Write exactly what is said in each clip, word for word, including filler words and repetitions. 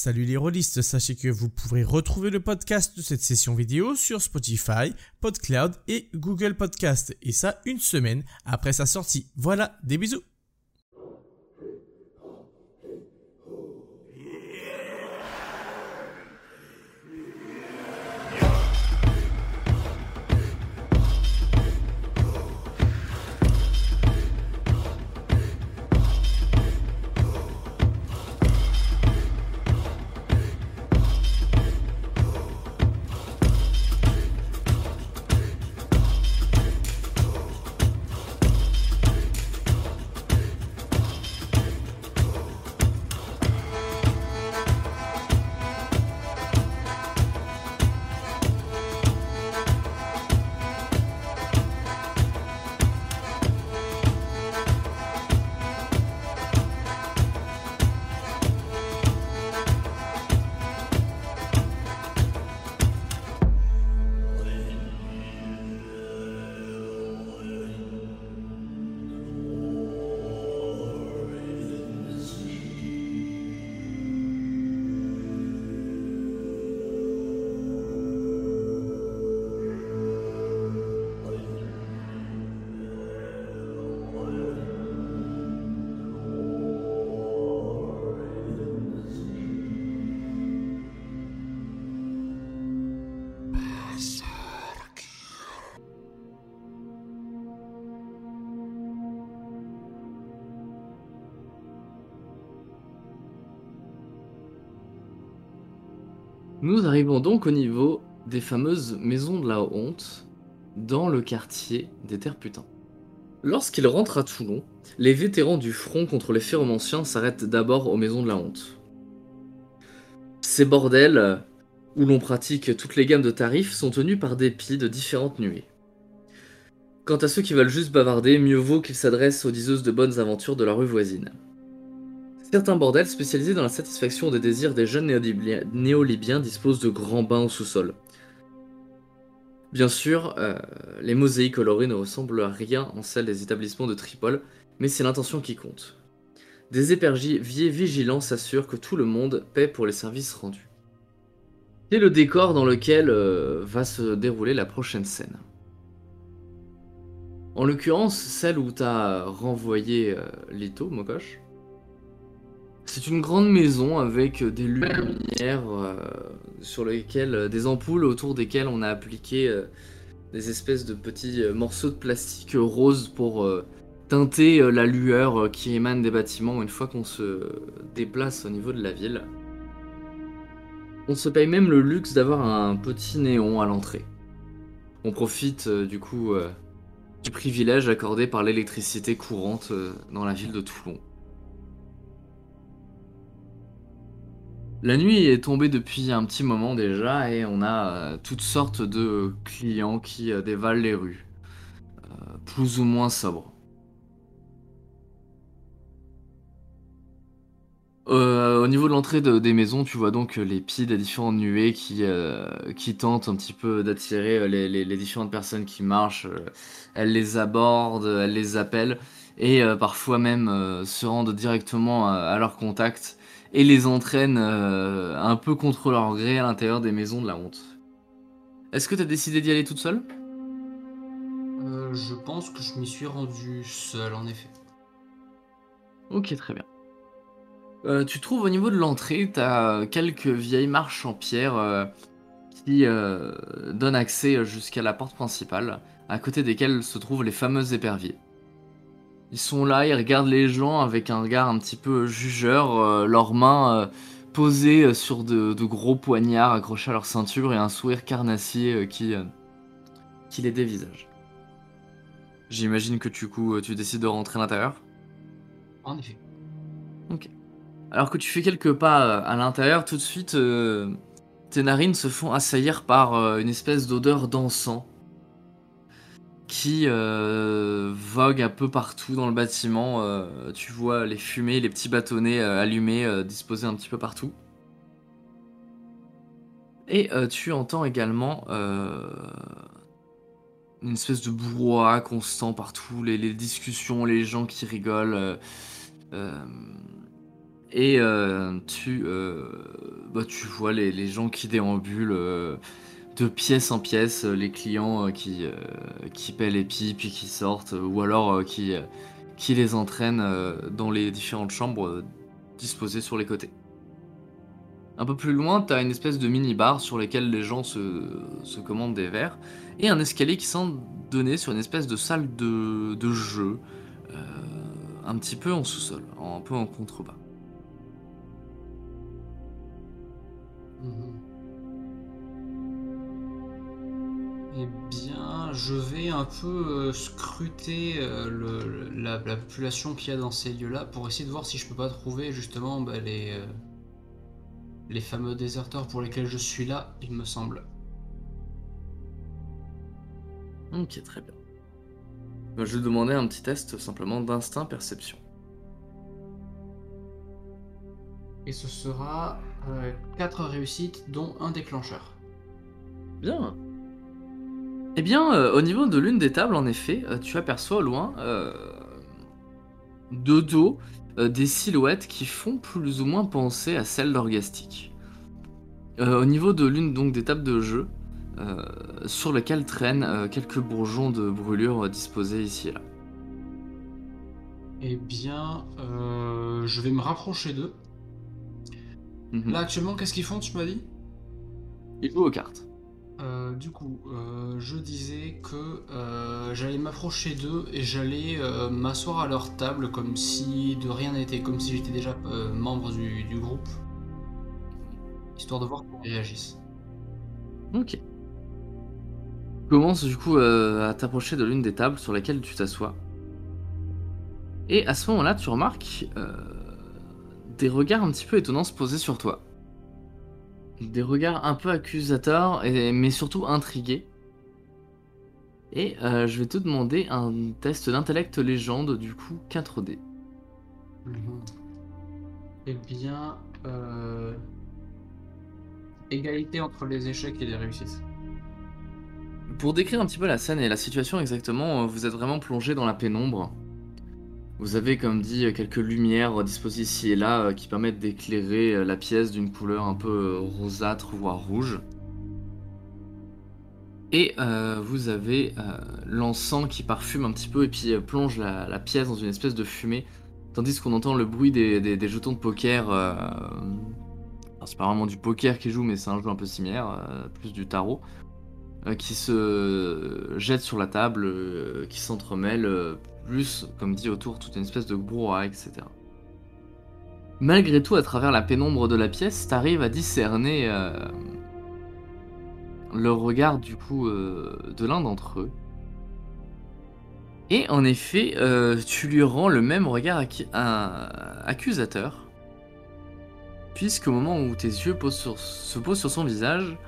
Salut les rôlistes, sachez que vous pourrez retrouver le podcast de cette session vidéo sur Spotify, PodCloud et Google Podcast, et ça une semaine après sa sortie. Voilà, des bisous. Nous arrivons donc au niveau des fameuses maisons de la honte, dans le quartier des Terre-Putains. Lorsqu'ils rentrent à Toulon, les vétérans du front contre les phéromanciens s'arrêtent d'abord aux maisons de la honte. Ces bordels, où l'on pratique toutes les gammes de tarifs, sont tenus par des pies de différentes nuées. Quant à ceux qui veulent juste bavarder, mieux vaut qu'ils s'adressent aux diseuses de bonnes aventures de la rue voisine. Certains bordels spécialisés dans la satisfaction des désirs des jeunes néolibiens, néolibiens disposent de grands bains au sous-sol. Bien sûr, euh, les mosaïques colorées ne ressemblent à rien en celles des établissements de Tripoli, mais c'est l'intention qui compte. Des éperviers vigilants s'assurent que tout le monde paie pour les services rendus. C'est le décor dans lequel euh, va se dérouler la prochaine scène. En l'occurrence, celle où t'as renvoyé euh, Lito, Mokosh. C'est une grande maison avec des lumières euh, sur lesquelles, euh, des ampoules autour desquelles on a appliqué euh, des espèces de petits euh, morceaux de plastique rose pour euh, teinter euh, la lueur euh, qui émane des bâtiments une fois qu'on se déplace au niveau de la ville. On se paye même le luxe d'avoir un petit néon à l'entrée. On profite euh, du coup euh, du privilège accordé par l'électricité courante euh, dans la ville de Toulon. La nuit est tombée depuis un petit moment déjà et on a euh, toutes sortes de clients qui euh, dévalent les rues, euh, plus ou moins sobres. Euh, au niveau de l'entrée de- des maisons, tu vois donc euh, les pieds des différentes nuées qui, euh, qui tentent un petit peu d'attirer euh, les, les- les différentes personnes qui marchent. euh, elles les abordent, elles les appellent et euh, parfois même euh, se rendent directement à, à leur contact et les entraînent euh, un peu contre leur gré à l'intérieur des maisons de la honte. Est-ce que t'as décidé d'y aller toute seule? Euh, je pense que je m'y suis rendu seul, en effet. Ok, très bien. Euh, tu trouves au niveau de l'entrée, t'as euh, quelques vieilles marches en pierre euh, qui euh, donnent accès jusqu'à la porte principale, à côté desquelles se trouvent les fameux éperviers. Ils sont là, ils regardent les gens avec un regard un petit peu jugeur, euh, leurs mains euh, posées sur de, de gros poignards accrochés à leur ceinture et un sourire carnassier euh, qui, euh, qui les dévisage. J'imagine que du coup, tu décides de rentrer à l'intérieur. En effet. Ok. Alors que tu fais quelques pas euh, à l'intérieur, tout de suite, euh, tes narines se font assaillir par euh, une espèce d'odeur d'encens qui euh, vogue un peu partout dans le bâtiment. Euh, tu vois les fumées, les petits bâtonnets euh, allumés, euh, disposés un petit peu partout. Et euh, tu entends également euh, une espèce de brouhaha constant partout, les, les discussions, les gens qui rigolent. euh, euh, et euh, tu, euh, bah, tu vois les, les gens qui déambulent euh, de pièce en pièce, euh, les clients euh, qui, euh, qui paient les pipes puis qui sortent, euh, ou alors euh, qui, euh, qui les entraînent euh, dans les différentes chambres euh, disposées sur les côtés. Un peu plus loin, tu as une espèce de mini-bar sur lesquels les gens se, se commandent des verres, et un escalier qui semble donner sur une espèce de salle de, de jeu, euh, un petit peu en sous-sol, un peu en contrebas. Mhm. Eh bien, je vais un peu euh, scruter euh, le, la, la population qu'il y a dans ces lieux-là pour essayer de voir si je peux pas trouver justement bah, les, euh, les fameux déserteurs pour lesquels je suis là, il me semble. Ok, très bien. Bah, je vais demander un petit test simplement d'instinct-perception. Et ce sera euh, quatre réussites, dont un déclencheur. Bien. Eh bien, euh, au niveau de l'une des tables, en effet, euh, tu aperçois au loin, euh, de dos, euh, des silhouettes qui font plus ou moins penser à celles d'Orgastic. Euh, au niveau de l'une donc des tables de jeu, euh, sur lesquelles traînent euh, quelques bourgeons de brûlure euh, disposés ici et là. Eh bien, euh, je vais me rapprocher d'eux. Mhm. Là, actuellement, qu'est-ce qu'ils font, tu m'as dit? Ils jouent aux cartes. Euh, du coup, euh, je disais que euh, j'allais m'approcher d'eux et j'allais euh, m'asseoir à leur table comme si de rien n'était, comme si j'étais déjà euh, membre du, du groupe, histoire de voir comment ils réagissent. Ok. Commence du coup euh, à t'approcher de l'une des tables sur lesquelles tu t'assois. Et à ce moment-là, tu remarques euh, des regards un petit peu étonnants se poser sur toi. Des regards un peu accusateurs, et, mais surtout intrigués. Et euh, je vais te demander un test d'intellect légende, du coup quatre D. Mhm. Eh bien, euh, égalité entre les échecs et les réussites. Pour décrire un petit peu la scène et la situation exactement, euh, vous êtes vraiment plongé dans la pénombre. Vous avez, comme dit, quelques lumières disposées ici et là euh, qui permettent d'éclairer euh, la pièce d'une couleur un peu euh, rosâtre, voire rouge. Et euh, vous avez euh, l'encens qui parfume un petit peu et puis euh, plonge la, la pièce dans une espèce de fumée, tandis qu'on entend le bruit des, des- des jetons de poker. Euh, alors c'est pas vraiment du poker qui joue, mais c'est un jeu un peu similaire, euh, plus du tarot, euh, qui se jette sur la table, euh, qui s'entremêle, euh, plus, comme dit autour, toute une espèce de brouhaha, et cetera. Malgré tout, à travers la pénombre de la pièce, t'arrives à discerner euh, le regard du coup euh, de l'un d'entre eux. Et en effet, euh, tu lui rends le même regard accu- un- accusateur, puisqu'au moment où tes yeux posent sur- se posent sur son visage,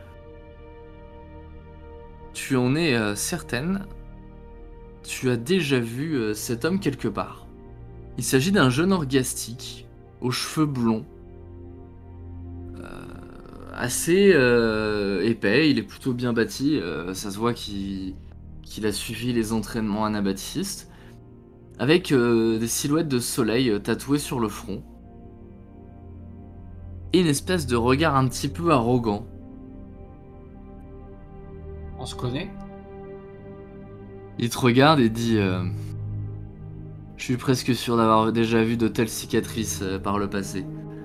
tu en es euh, certaine, tu as déjà vu euh, cet homme quelque part. Il s'agit d'un jeune orgastique, aux cheveux blonds, assez euh, épais, il est plutôt bien bâti, euh, ça se voit qu'il qu'il a suivi les entraînements anabaptistes, avec euh, des silhouettes de soleil euh, tatouées sur le front, et une espèce de regard un petit peu arrogant. On se connaît? Il te regarde et dit euh, je suis presque sûr d'avoir déjà vu de telles cicatrices euh, par le passé.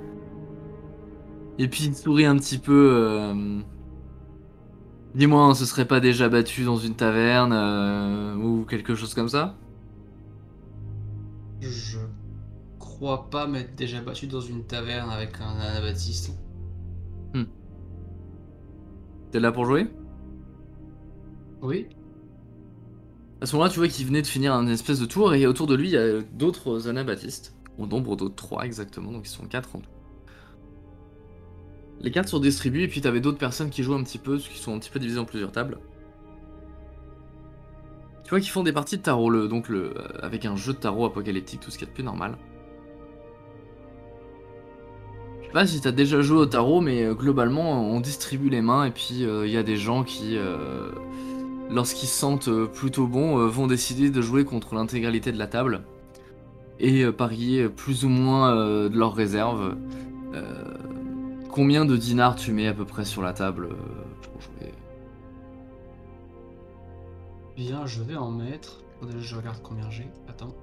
Et puis il sourit un petit peu. euh, Dis-moi, on se serait pas déjà battu dans une taverne euh, ou quelque chose comme ça? Je crois pas m'être déjà battu dans une taverne avec un anabaptiste. Hmm. T'es là pour jouer? Oui? À ce moment-là, tu vois qu'il venait de finir un espèce de tour et autour de lui, il y a d'autres anabaptistes. Au nombre de trois exactement, donc ils sont quatre en tout. Les cartes sont distribuées et puis t'avais d'autres personnes qui jouent un petit peu, qui sont un petit peu divisées en plusieurs tables. Tu vois qu'ils font des parties de tarot, le, donc le, euh, avec un jeu de tarot apocalyptique, tout ce qui est de plus normal. Je sais pas si t'as déjà joué au tarot, mais euh, globalement, on distribue les mains et puis il euh, y a des gens qui, euh, lorsqu'ils se sentent euh, plutôt bons, euh, vont décider de jouer contre l'intégralité de la table et euh, parier plus ou moins euh, de leurs réserves euh, combien de dinars tu mets à peu près sur la table euh, pour jouer? Bien, je vais en mettre. Attendez, je regarde combien j'ai. Attends.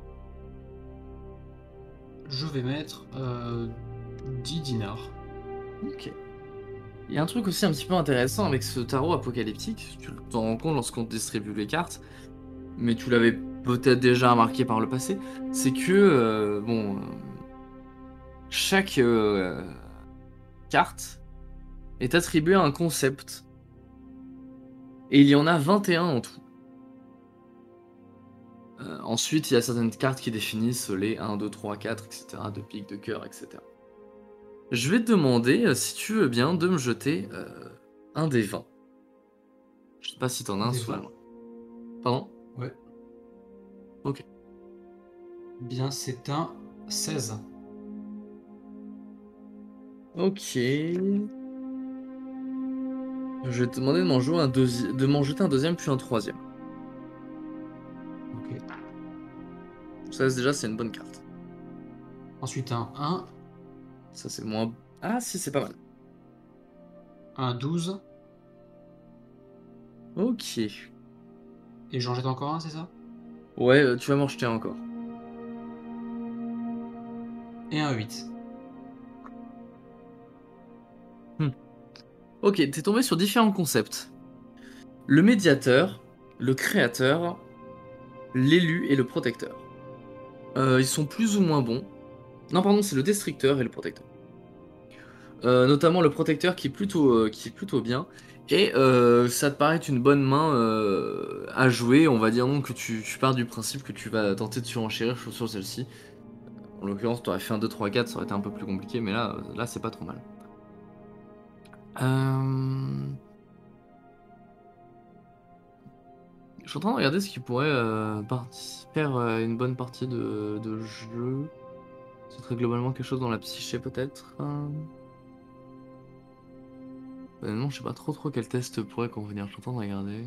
Je vais mettre euh, dix dinars. Ok. Il y a un truc aussi un petit peu intéressant avec ce tarot apocalyptique, tu t'en rends compte lorsqu'on te distribue les cartes, mais tu l'avais peut-être déjà remarqué par le passé, c'est que, euh, bon, euh, chaque euh, carte est attribuée à un concept, et il y en a vingt et un en tout. Euh, ensuite, il y a certaines cartes qui définissent les un, deux, trois, quatre, et cetera, de pique, de cœur, et cetera. Je vais te demander, euh, si tu veux bien, de me jeter euh, un des vingt. Je sais pas si t'en as un Des sous la vingt. main. Pardon? Ouais. Ok. Bien, c'est un seize. Ok. Je vais te demander de m'en jouer un deuxi- de m'en jeter un deuxième puis un troisième. Ok. Ça déjà c'est une bonne carte. Ensuite un un, Ça c'est moins. Ah si c'est pas mal. un douze, Ok. et j'en jette encore un, c'est ça? Ouais, euh, tu vas m'en jeter encore. Et un huit. Hmm. Ok, t'es tombé sur différents concepts. Le médiateur, le créateur, l'élu et le protecteur. Euh, ils sont plus ou moins bons. Non pardon, c'est le destructeur et le protecteur. Euh, notamment le protecteur qui est plutôt, euh, qui est plutôt bien. Et euh, ça te paraît être une bonne main euh, à jouer. On va dire donc que tu, tu pars du principe que tu vas tenter de surenchérir sur celle-ci. En l'occurrence, tu aurais fait un deux, trois, quatre, ça aurait été un peu plus compliqué, mais là, là c'est pas trop mal. Euh... Je suis en train de regarder ce qui pourrait euh, parti- faire euh, une bonne partie de, de jeu. Ce serait globalement quelque chose dans la psyché peut-être. Euh... Honnêtement, je sais pas trop trop quel test pourrait convenir. Je suis en train de regarder.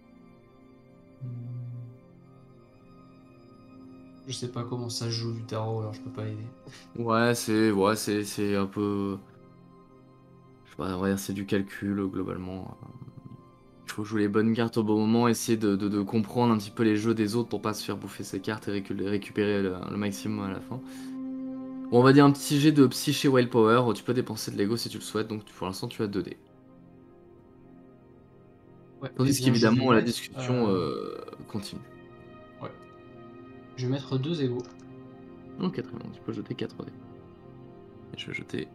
Je sais pas comment ça se joue du tarot, alors je peux pas aider. Ouais, c'est ouais, c'est c'est un peu. Je sais pas, on va dire c'est du calcul euh, globalement. Il faut jouer les bonnes cartes au bon moment, essayer de, de- de comprendre un petit peu les jeux des autres pour pas se faire bouffer ses cartes et récu- récupérer le, le maximum à la fin. Bon, on va dire un petit jet de psyché willpower. Tu peux dépenser de l'ego si tu le souhaites, donc pour l'instant tu as deux dés. Ouais, eh Tandis bien, je vais qu'évidemment la mettre, discussion euh, euh, continue. ouais. Je vais mettre deux égaux. Ok, très bien, tu peux jeter quatre dés. Et je vais jeter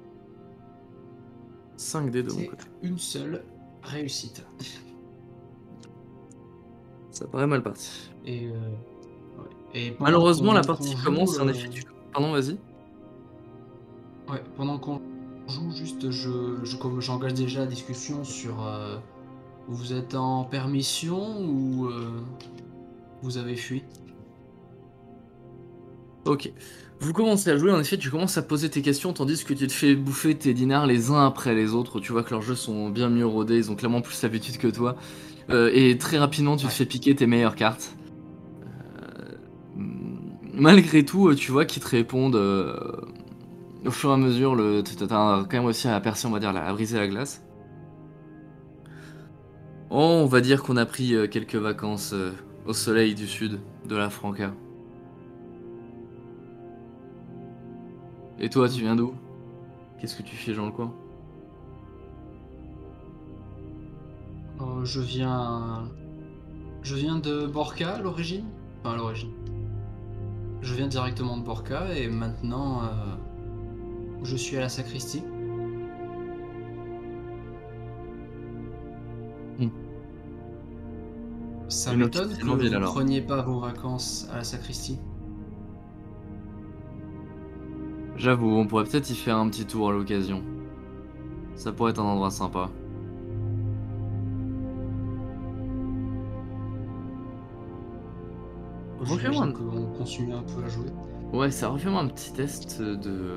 cinq dés de mon C'est côté. une seule réussite. Ça paraît mal parti. Et, euh, ouais. Et pendant Malheureusement, qu'on- la qu'on partie joue, commence et en euh, effet tu... Pardon, vas-y. Ouais, pendant qu'on joue, juste, je, je comme j'engage déjà la discussion sur. euh, vous êtes en permission ou euh, vous avez fui? Ok. Vous commencez à jouer, en effet, tu commences à poser tes questions tandis que tu te fais bouffer tes dinars les uns après les autres. Tu vois que leurs jeux sont bien mieux rodés, ils ont clairement plus l'habitude que toi. Euh, et très rapidement, tu te Ouais. fais piquer tes meilleures cartes. Euh, malgré tout, tu vois qu'ils te répondent euh, au fur et à mesure. Le, t'as quand même réussi à percer, on va dire, à briser la glace. Oh, on va dire qu'on a pris euh, quelques vacances euh, au soleil du sud de la Franca. Et toi, tu viens d'où? Qu'est-ce que tu fais dans le coin? Euh, je viens. Je viens de Borca à l'origine. Enfin, à l'origine. Je viens directement de Borca et maintenant. euh, je suis à la sacristie. Hmm. Ça Une m'étonne que officiellement ville, vous alors. preniez pas vos vacances à la sacristie. J'avoue, on pourrait peut-être y faire un petit tour à l'occasion. Ça pourrait être un endroit sympa. Refais-moi J'imagine un... qu'on continue un peu à jouer. Ouais, ça refais-moi un petit test de...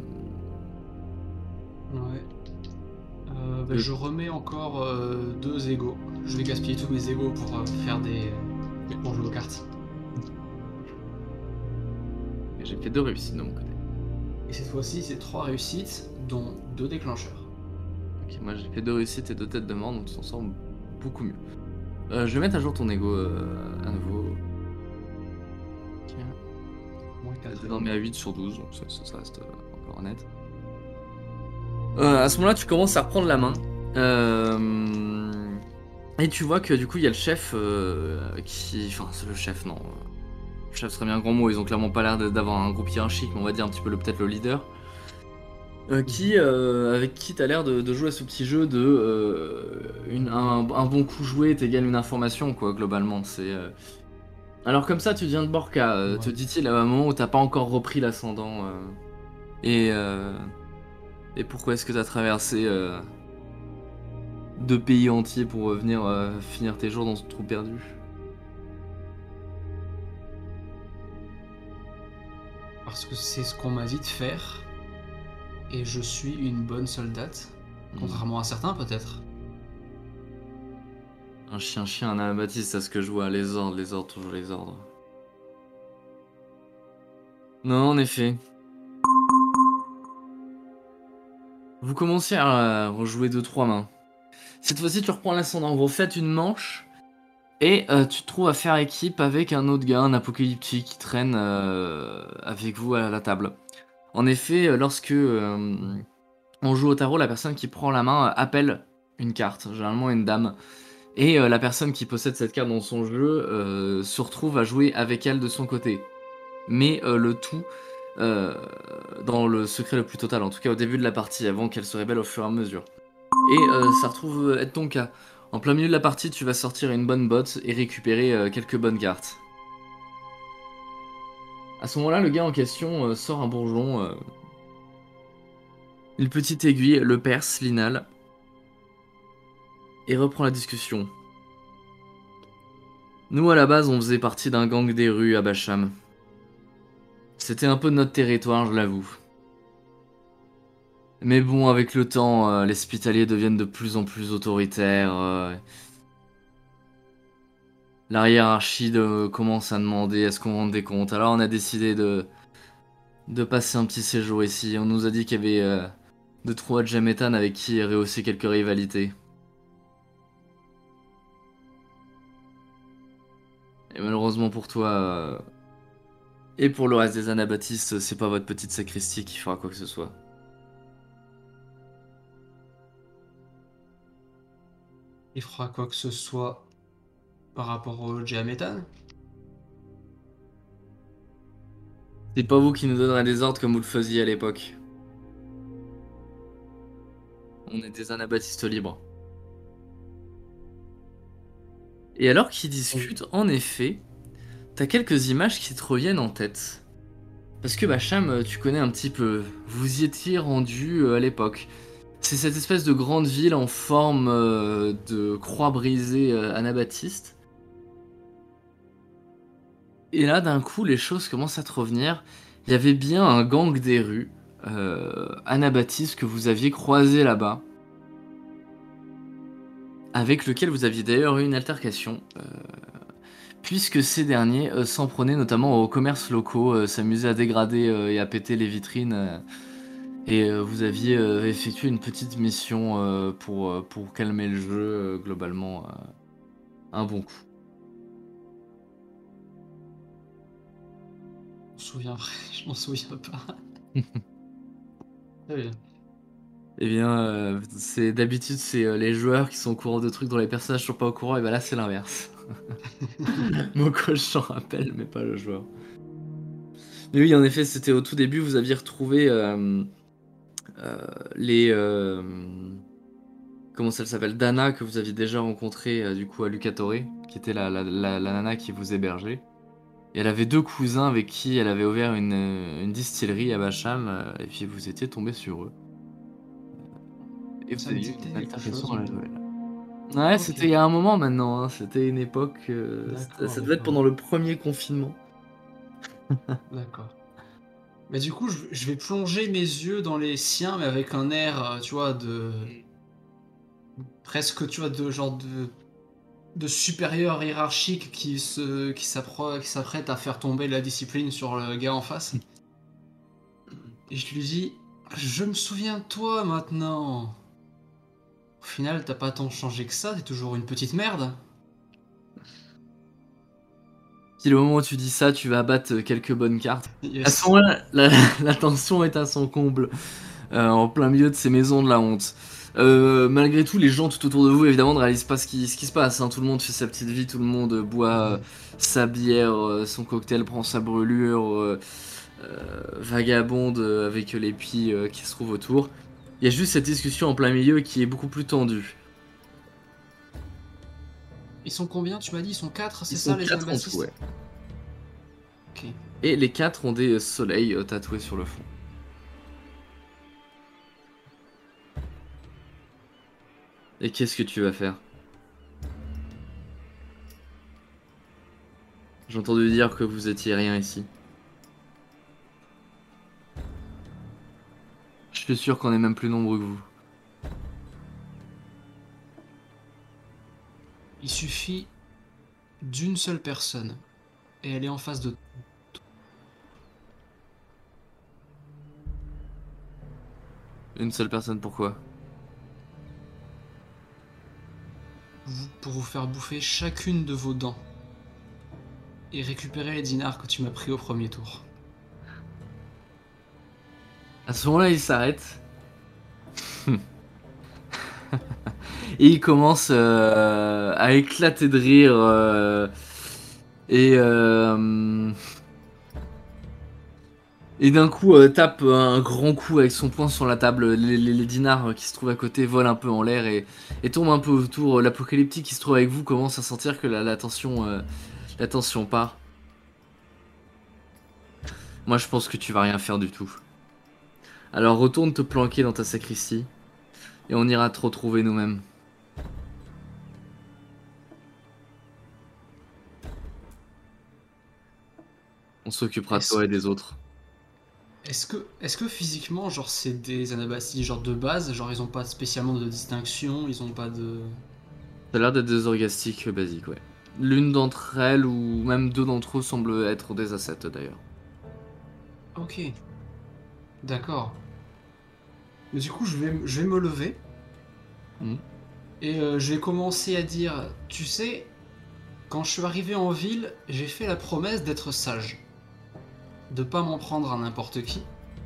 Ouais. Euh, bah, de- je remets encore euh, deux égaux. Je vais gaspiller tous mes égaux pour euh, faire des. pour jouer aux cartes. J'ai fait deux réussites de mon côté. Et cette fois-ci, c'est trois réussites, dont deux déclencheurs. Moi j'ai fait deux réussites et deux têtes de mort, donc tu t'en sors beaucoup mieux. Euh, je vais mettre à jour ton ego euh, à nouveau. T'es désormais à huit sur douze, donc ça, ça, ça reste euh, encore honnête. Euh, à ce moment-là, tu commences à reprendre la main. Euh, et tu vois que du coup, il y a le chef euh, qui... Enfin, c'est le chef, non. Le chef serait bien un grand mot, ils ont clairement pas l'air d'avoir un groupe hiérarchique, mais on va dire un petit peu le peut-être le leader. Euh, qui, euh, avec qui t'as l'air de, de jouer à ce petit jeu de euh, une, un, un bon coup joué est égal une information, quoi, globalement. C'est... Euh... Alors comme ça, tu viens de Borca, euh, ouais. Te dit-il à un moment où t'as pas encore repris l'ascendant. Euh, et, euh, et pourquoi est-ce que t'as traversé euh, deux pays entiers pour venir euh, finir tes jours dans ce trou perdu? Parce que c'est ce qu'on m'a dit de faire. Et je suis une bonne soldate. Mmh. Contrairement à certains, peut-être. Un chien-chien, un anabaptiste, c'est ce que je vois. Les ordres, les ordres, toujours les ordres. Non, en effet. Vous commencez à rejouer deux trois mains. Cette fois-ci, tu reprends l'ascendant. Vous faites une manche. Et euh, tu te trouves à faire équipe avec un autre gars, un apocalyptique, qui traîne euh, avec vous à la table. En effet, lorsque euh, on joue au tarot, la personne qui prend la main appelle une carte, généralement une dame. Et euh, la personne qui possède cette carte dans son jeu euh, se retrouve à jouer avec elle de son côté. Mais euh, le tout euh, dans le secret le plus total, en tout cas au début de la partie, avant qu'elle se révèle au fur et à mesure. Et euh, ça retrouve être ton cas. En plein milieu de la partie, tu vas sortir une bonne botte et récupérer euh, quelques bonnes cartes. À ce moment-là, le gars en question euh, sort un bourgeon, euh, une petite aiguille, le perce, l'inhale, et reprend la discussion. Nous, à la base, on faisait partie d'un gang des rues à Basham. C'était un peu notre territoire, je l'avoue. Mais bon, avec le temps, euh, les hospitaliers deviennent de plus en plus autoritaires. Euh, la hiérarchie de, commence à demander est-ce qu'on rende des comptes. Alors on a décidé de, de passer un petit séjour ici. On nous a dit qu'il y avait euh, deux trois Jametan avec qui il y aurait aussi quelques rivalités. Et malheureusement pour toi, euh, et pour le reste des anabaptistes, c'est pas votre petite sacristie qui fera quoi que ce soit. Il fera quoi que ce soit par rapport au Jametan? C'est pas vous qui nous donnerez des ordres comme vous le faisiez à l'époque. On est des anabaptistes libres. Et alors qu'ils discutent, en effet, t'as quelques images qui te reviennent en tête. Parce que Basham, tu connais un petit peu. Vous y étiez rendu à l'époque. C'est cette espèce de grande ville en forme euh, de croix brisée euh, anabaptiste. Et là, d'un coup, les choses commencent à te revenir. Il y avait bien un gang des rues euh, anabaptiste que vous aviez croisé là-bas. Avec lequel vous aviez d'ailleurs eu une altercation. Euh, puisque ces derniers euh, s'en prenaient notamment aux commerces locaux, euh, s'amusaient à dégrader euh, et à péter les vitrines. Euh, Et euh, vous aviez euh, effectué une petite mission euh, pour, euh, pour calmer le jeu, euh, globalement, euh, un bon coup. Je m'en souviens, je m'en souviens pas. Très bien. Eh bien, euh, c'est d'habitude, c'est euh, les joueurs qui sont au courant de trucs dont les personnages sont pas au courant, et ben là, c'est l'inverse. Mon coach s'en rappelle, mais pas le joueur. Mais oui, en effet, c'était au tout début, vous aviez retrouvé... Euh, Euh, les euh, comment ça s'appelle, Dana, que vous aviez déjà rencontré euh, du coup à Lucatore, qui était la, la, la, la nana qui vous hébergeait. Et elle avait deux cousins avec qui elle avait ouvert une, une distillerie à Basham, euh, et puis vous étiez tombé sur eux. Et vous avez eu une altercation dans la nouvelle. Ouais, okay. C'était il y a un moment maintenant, hein. C'était une époque, euh, ça devait être pendant le premier confinement. D'accord. Mais du coup, je, je vais plonger mes yeux dans les siens, mais avec un air, tu vois, de... presque, tu vois, de genre de... de supérieur hiérarchique qui se qui s'apprête à faire tomber la discipline sur le gars en face. Et je lui dis, je me souviens de toi maintenant. final, t'as pas tant changé que ça, t'es toujours une petite merde. Si le moment où tu dis ça, tu vas abattre quelques bonnes cartes. Yes. À ce moment-là, la, la tension est à son comble, euh, en plein milieu de ces maisons de la honte. Euh, malgré tout, les gens tout autour de vous, évidemment, ne réalisent pas ce qui, ce qui se passe. Hein. Tout le monde fait sa petite vie, tout le monde boit euh, sa bière, euh, son cocktail, prend sa brûlure, euh, euh, vagabonde euh, avec les pies euh, qui se trouvent autour. Il y a juste cette discussion en plein milieu qui est beaucoup plus tendue. Ils sont combien, tu m'as dit? Ils sont quatre, c'est Ils ça sont les quatre en anabaptistes? tout, ouais. Ok. Et les quatre ont des soleils euh, tatoués sur le front. Et qu'est-ce que tu vas faire? J'ai entendu dire que vous étiez rien ici. Je suis sûr qu'on est même plus nombreux que vous. Il suffit d'une seule personne et elle est en face de Une seule personne, pourquoi? vous pour vous faire bouffer chacune de vos dents et récupérer les dinars que tu m'as pris au premier tour. À ce moment-là, il s'arrête. Et il commence euh, à éclater de rire. Euh, et euh, et d'un coup, euh, tape un grand coup avec son poing sur la table. Les, les, les dinars qui se trouvent à côté volent un peu en l'air et, et tombent un peu autour. L'apocalyptique qui se trouve avec vous commence à sentir que la, la, tension, euh, la tension part. Moi, je pense que tu vas rien faire du tout. Alors retourne te planquer dans ta sacristie et on ira te retrouver nous-mêmes. On s'occupera de Est-ce toi et des autres. Est-ce que, est-ce que physiquement, genre, c'est des anabaptistes genre de base, genre ils ont pas spécialement de distinction, ils ont pas de... Ça a l'air d'être des orgastiques basiques, ouais. L'une d'entre elles, ou même deux d'entre eux, semblent être des ascètes d'ailleurs. Ok. D'accord. Mais du coup, je vais, je vais me lever Mhm. et euh, je vais commencer à dire, tu sais, quand je suis arrivé en ville, j'ai fait la promesse d'être sage. De pas m'en prendre à n'importe qui.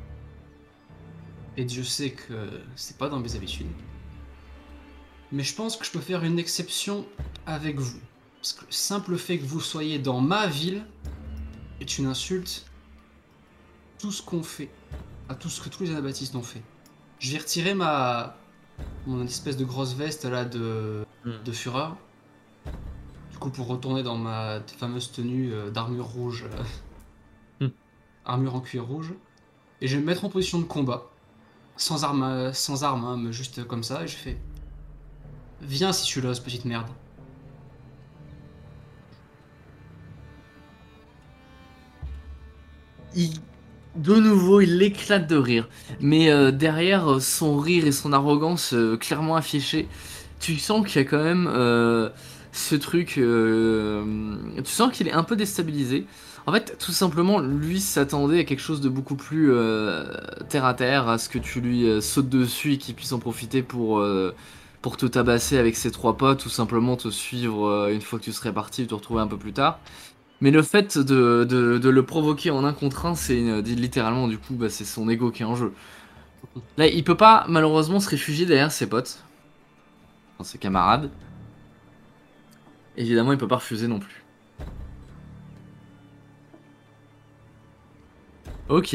Et Dieu sait que c'est pas dans mes habitudes. Mais je pense que je peux faire une exception avec vous. Parce que le simple fait que vous soyez dans ma ville est une insulte. Tout ce qu'on fait, à tout ce que tous les anabaptistes ont fait. Je vais retirer ma mon espèce de grosse veste là de, Mm. de fureur. Du coup, pour retourner dans ma fameuse tenue euh, d'armure rouge, euh, Mm. armure en cuir rouge, et je vais me mettre en position de combat, sans arme, euh, sans arme, hein, mais juste comme ça, et je fais viens si tu l'oses, petite merde. Il... De nouveau, il éclate de rire. Mais euh, derrière euh, son rire et son arrogance euh, clairement affichée, tu sens qu'il y a quand même euh, ce truc... euh, tu sens qu'il est un peu déstabilisé. En fait, tout simplement, lui s'attendait à quelque chose de beaucoup plus euh, terre à terre, à ce que tu lui euh, sautes dessus et qu'il puisse en profiter pour, euh, pour te tabasser avec ses trois potes, ou simplement te suivre euh, une fois que tu serais parti et te retrouver un peu plus tard. Mais le fait de, de, de le provoquer en un contre un, c'est euh, littéralement, du coup, bah, c'est son ego qui est en jeu. Là, il peut pas, malheureusement, se réfugier derrière ses potes. Enfin, ses camarades. Évidemment, il peut pas refuser non plus. Ok.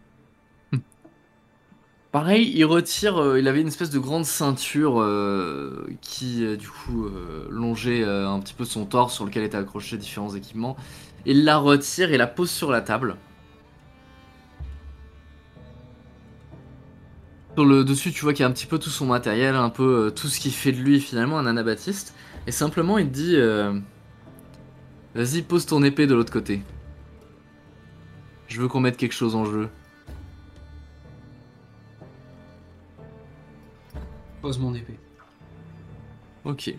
Pareil, il retire, euh, il avait une espèce de grande ceinture euh, qui, euh, du coup, euh, longeait euh, un petit peu son torse sur lequel étaient accrochés différents équipements. Il la retire et la pose sur la table. Sur le dessus, tu vois qu'il y a un petit peu tout son matériel, un peu euh, tout ce qui fait de lui finalement un anabaptiste. Et simplement, il te dit euh, vas-y, pose ton épée de l'autre côté. Je veux qu'on mette quelque chose en jeu. Pose mon épée. Ok.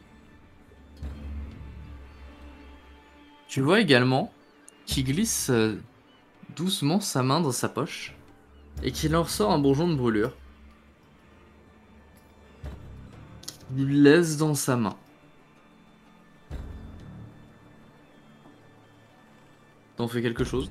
Tu vois également qu'il glisse euh, doucement sa main dans sa poche et qu'il en ressort un bourgeon de brûlure. lui laisse dans sa main. T'en fais quelque chose?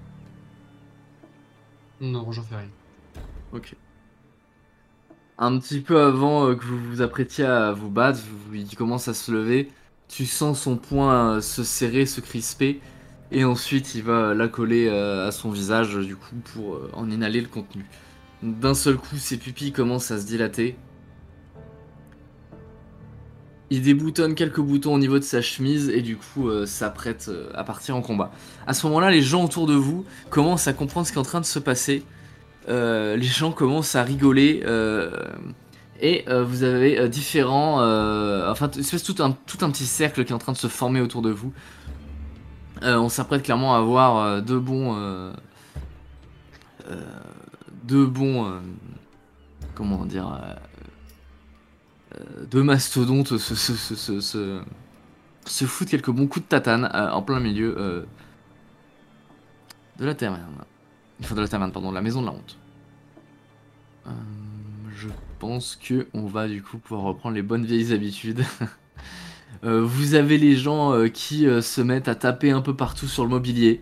Non, j'en fais rien. Ok. Un petit peu avant euh, que vous vous apprêtiez à vous battre, vous- il commence à se lever. Tu sens son poing euh, se serrer, se crisper. Et ensuite, il va l'accoler euh, à son visage, du coup, pour euh, en inhaler le contenu. D'un seul coup, ses pupilles commencent à se dilater. Il déboutonne quelques boutons au niveau de sa chemise et du coup euh, s'apprête euh, à partir en combat. À ce moment-là, les gens autour de vous commencent à comprendre ce qui est en train de se passer. Euh, les gens commencent à rigoler euh, et euh, vous avez euh, différents, euh, enfin t- c'est tout un tout un petit cercle qui est en train de se former autour de vous. Euh, on s'apprête clairement à avoir euh, deux bons, euh, euh, deux bons, euh, comment dire, euh, euh, deux mastodontes se se se se, se, se foutent quelques bons coups de tatane euh, en plein milieu euh, de la taverne. Enfin de la taverne, pardon, de la maison de la honte. Euh, je pense que on va du coup pouvoir reprendre les bonnes vieilles habitudes. euh, vous avez les gens euh, qui euh, se mettent à taper un peu partout sur le mobilier.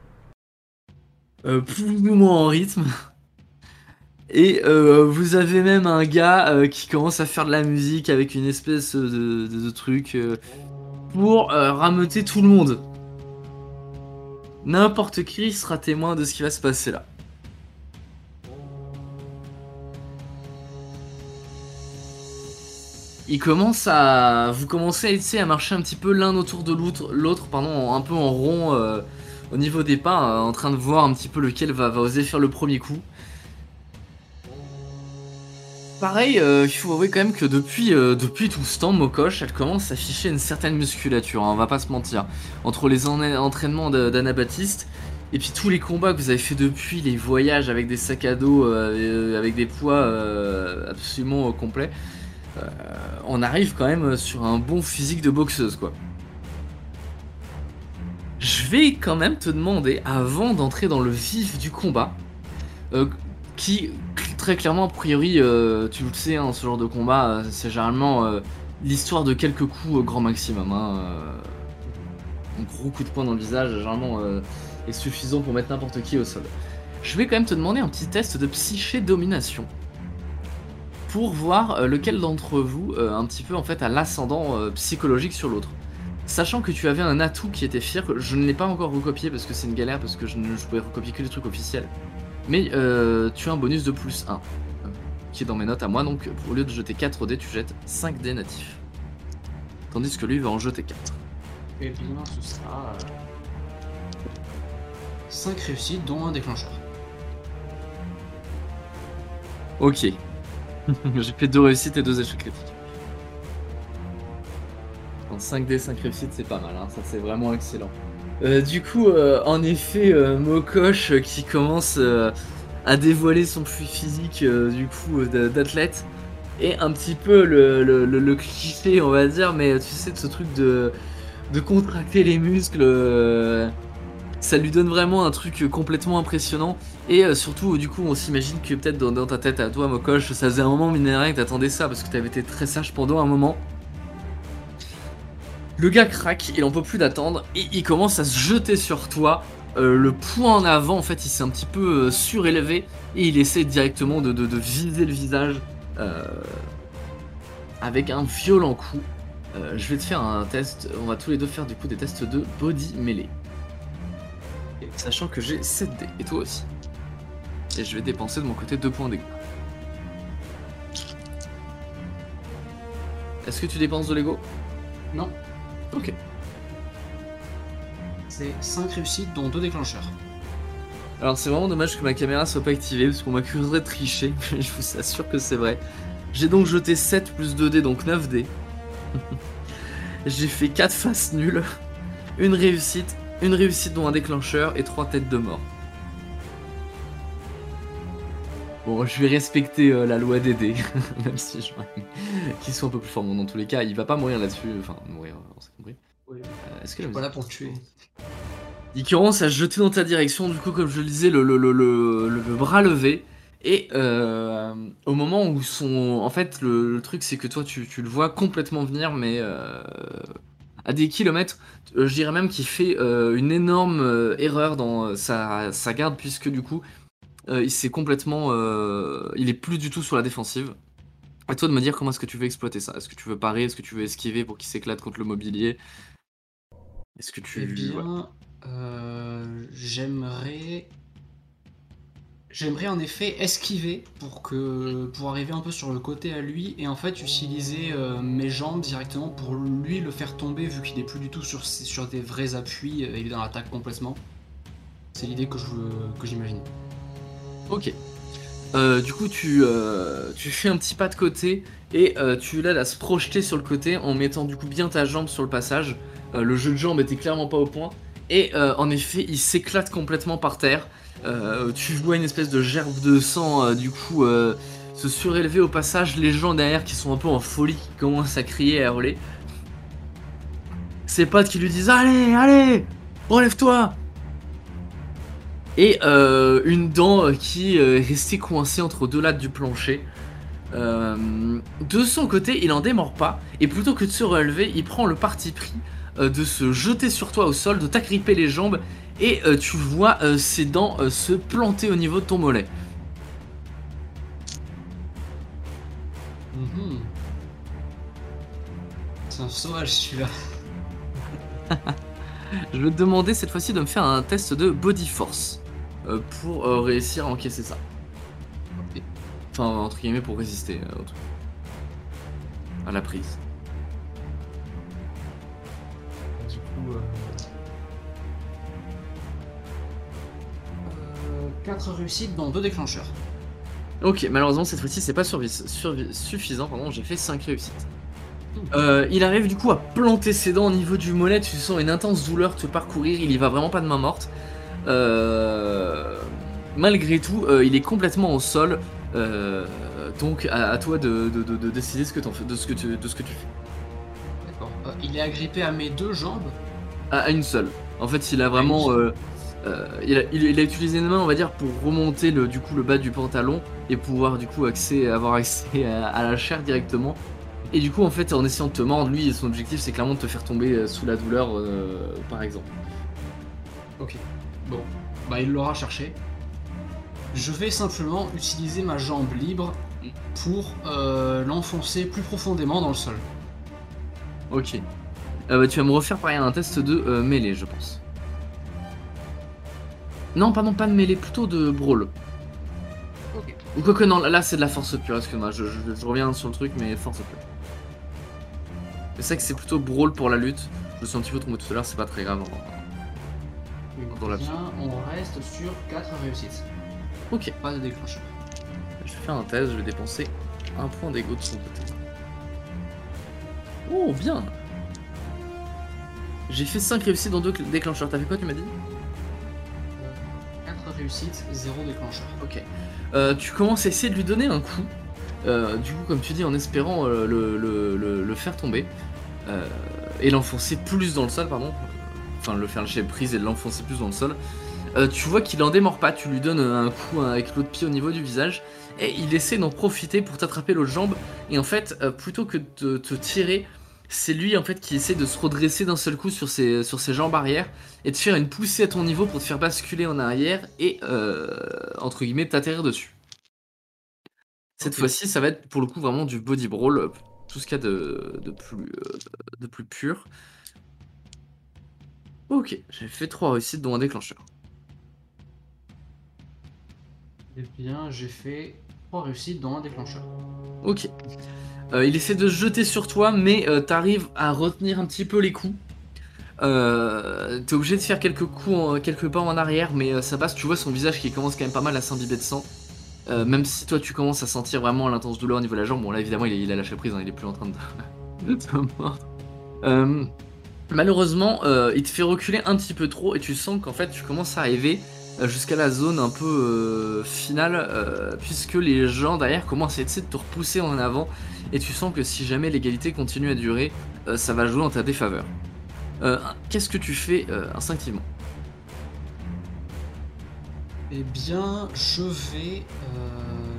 Euh, plus ou moins en rythme. Et euh, vous avez même un gars euh, qui commence à faire de la musique avec une espèce de, de, de truc euh, pour euh, rameuter tout le monde. N'importe qui sera témoin de ce qui va se passer là. Il commence à... Vous commencez à essayer à marcher un petit peu l'un autour de l'autre, l'autre, pardon, un peu en rond euh, au niveau des pas, euh, en train de voir un petit peu lequel va, va oser faire le premier coup. Pareil, euh, il faut avouer quand même que depuis, euh, depuis tout ce temps, Mokosh, elle commence à afficher une certaine musculature, hein, on va pas se mentir. Entre les en entraînements d'Anabaptiste, et puis tous les combats que vous avez fait depuis, les voyages avec des sacs à dos, euh, avec des poids euh, absolument euh, complets, euh, on arrive quand même sur un bon physique de boxeuse, quoi. Je vais quand même te demander, avant d'entrer dans le vif du combat, euh, qui, très clairement, a priori, euh, tu le sais, hein, ce genre de combat, euh, c'est généralement euh, l'histoire de quelques coups au grand maximum. Hein, euh, un gros coup de poing dans le visage, généralement, euh, est suffisant pour mettre n'importe qui au sol. Je vais quand même te demander un petit test de psyché-domination pour voir euh, lequel d'entre vous, euh, un petit peu, en fait, a l'ascendant euh, psychologique sur l'autre. Sachant que tu avais un atout qui était fier, je ne l'ai pas encore recopié parce que c'est une galère, parce que je ne je pouvais recopier que les trucs officiels. Mais euh, tu as un bonus de plus un, euh, qui est dans mes notes à moi, donc au lieu de jeter quatre dés, tu jettes cinq dés natifs. Tandis que lui va en jeter quatre. Et bien, ce sera euh, cinq réussites, dont un déclencheur. Ok. J'ai fait deux réussites et deux échecs critiques. cinq dés, cinq réussites, c'est pas mal, hein. Ça c'est vraiment excellent. Euh, du coup, euh, en effet, euh, Mokosh euh, qui commence euh, à dévoiler son physique euh, du coup euh, d'athlète et un petit peu le, le, le, le cliché, on va dire, mais tu sais, de ce truc de, de contracter les muscles, euh, ça lui donne vraiment un truc complètement impressionnant. Et euh, surtout, du coup, on s'imagine que peut-être dans, dans ta tête à toi, Mokosh, ça faisait un moment, mine de rien, que t'attendais ça parce que t'avais été très sage pendant un moment. Le gars craque, il en peut plus d'attendre et il commence à se jeter sur toi. Euh, le poing en avant, en fait, il s'est un petit peu euh, surélevé et il essaie directement de, de, de viser le visage euh, avec un violent coup. Euh, je vais te faire un test, on va tous les deux faire du coup des tests de body melee. Et sachant que j'ai sept dés, et toi aussi. Et je vais dépenser de mon côté deux points de dégâts. Est-ce que tu dépenses de Lego? Non. Ok. C'est cinq réussites, dont deux déclencheurs. Alors c'est vraiment dommage que ma caméra soit pas activée parce qu'on m'accuserait de tricher, mais je vous assure que c'est vrai. J'ai donc jeté sept plus deux dés, donc neuf dés. J'ai fait quatre faces nulles, une réussite, une réussite dont un déclencheur et trois têtes de mort. Bon, je vais respecter euh, la loi des dés, même si je qu'ils sont un peu plus forts. Bon, dans tous les cas, il va pas mourir là-dessus, enfin mourir, on s'est compris. Oui. Euh, Est-ce que Je la suis pas musique... là pour te tuer. Il commence à se jeter dans ta direction, du coup, comme je le disais, le, le, le, le, le bras levé. Et euh, au moment où son... En fait, le, le truc, c'est que toi, tu, tu le vois complètement venir, mais euh, à des kilomètres. Euh, je dirais même qu'il fait euh, une énorme euh, erreur dans sa, sa garde, puisque du coup, euh, il s'est complètement... Euh, il est plus du tout sur la défensive. À toi de me dire comment est-ce que tu veux exploiter ça. Est-ce que tu veux parer? Est-ce que tu veux esquiver pour qu'il s'éclate contre le mobilier? Est-ce que tu... Eh ouais. bien, euh, j'aimerais... J'aimerais en effet esquiver pour que pour arriver un peu sur le côté à lui et en fait utiliser euh, mes jambes directement pour lui le faire tomber vu qu'il est plus du tout sur, sur des vrais appuis et il est dans l'attaque complètement. C'est l'idée que je que j'imagine. Ok. Euh, du coup, tu, euh, tu fais un petit pas de côté et euh, tu l'aides à se projeter sur le côté en mettant du coup bien ta jambe sur le passage. Euh, le jeu de jambes était clairement pas au point. Et euh, en effet, il s'éclate complètement par terre. Euh, tu vois une espèce de gerbe de sang euh, du coup euh, se surélever au passage. Les gens derrière qui sont un peu en folie, qui commencent à crier et à hurler. Ses potes qui lui disent allez, allez, relève-toi. Et euh, une dent qui euh, est restée coincée entre deux lattes du plancher. Euh, de son côté, il en démord pas, et plutôt que de se relever, il prend le parti pris euh, de se jeter sur toi au sol, de t'agripper les jambes, et euh, tu vois euh, ses dents euh, se planter au niveau de ton mollet. Mm-hmm. C'est un sauvage celui-là. Je vais te demander cette fois-ci de me faire un test de body force euh, pour euh, réussir à encaisser ça. Enfin, entre guillemets, pour résister euh, au truc. À la prise. Du coup, euh... Euh, quatre réussites dont deux déclencheurs. Ok, malheureusement cette fois-ci c'est pas survi- survi- suffisant, pardon, j'ai fait cinq réussites. Euh, il arrive du coup à planter ses dents au niveau du mollet, tu sens une intense douleur te parcourir, il y va vraiment pas de main morte. Euh, malgré tout, euh, il est complètement au sol, euh, donc à, à toi de, de, de, de décider ce que t'en fais, de, ce que tu, de ce que tu fais. D'accord. Euh, il est agrippé à mes deux jambes. À, à une seule. En fait, il a vraiment... Euh, euh, il, a, il, il a utilisé une main, on va dire, pour remonter le, du coup, le bas du pantalon et pouvoir du coup accès, avoir accès à, à la chair directement. Et du coup, en fait, en essayant de te mordre, lui, son objectif, c'est clairement de te faire tomber sous la douleur, euh, par exemple. Ok. Bon. Bah, il l'aura cherché. Je vais simplement utiliser ma jambe libre pour euh, l'enfoncer plus profondément dans le sol. Ok. Euh, bah, tu vas me refaire pareil un test de euh, mêlée, je pense. Non, pardon, pas de mêlée, plutôt de brawl. Ok. Ou quoique, non, là, c'est de la force pure, excuse-moi, je, je, je reviens sur le truc, mais force pure. C'est vrai que c'est plutôt brawl pour la lutte. Je me suis un petit peu trompé tout à l'heure, c'est pas très grave. Dans la bien, on reste sur quatre réussites. Ok. Pas de déclencheur. Je vais faire un test, je vais dépenser un point d'ego de son côté. Oh, bien. J'ai fait cinq réussites dans deux déclencheurs. T'as fait quoi, tu m'as dit? quatre réussites, zéro déclencheur. Ok. Euh, tu commences à essayer de lui donner un coup. Euh, du coup, comme tu dis, en espérant euh, le, le, le, le faire tomber. Euh, et l'enfoncer plus dans le sol, pardon. Enfin, le faire lâcher prise et l'enfoncer plus dans le sol. Euh, tu vois qu'il en démord pas, tu lui donnes un coup avec l'autre pied au niveau du visage. Et il essaie d'en profiter pour t'attraper l'autre jambe. Et en fait, euh, plutôt que de te tirer, c'est lui en fait qui essaie de se redresser d'un seul coup sur ses, sur ses jambes arrière. Et de faire une poussée à ton niveau pour te faire basculer en arrière. Et, euh, entre guillemets, t'atterrir dessus. Cette okay. fois-ci, ça va être pour le coup vraiment du body brawl. Tout ce qu'il y a de, de, plus, euh, de plus pur. Ok, j'ai fait trois réussites dont un déclencheur. Eh bien, j'ai fait trois réussites dont un déclencheur. Ok. Euh, il essaie de se jeter sur toi, mais euh, t'arrives à retenir un petit peu les coups. Euh, T'es obligé de faire quelques coups, en, quelques pas en arrière, mais euh, ça passe. Tu vois son visage qui commence quand même pas mal à s'imbiber de sang. Euh, même si toi tu commences à sentir vraiment l'intense douleur au niveau de la jambe. Bon, là évidemment, il, il a lâché prise, hein, il est plus en train de, de te mordre. Euh, malheureusement, euh, il te fait reculer un petit peu trop et tu sens qu'en fait tu commences à arriver jusqu'à la zone un peu euh, finale, euh, puisque les gens derrière commencent à essayer de te repousser en avant et tu sens que si jamais l'égalité continue à durer, euh, ça va jouer en ta défaveur. Euh, Qu'est-ce que tu fais euh, instinctivement? Eh bien, je vais... euh,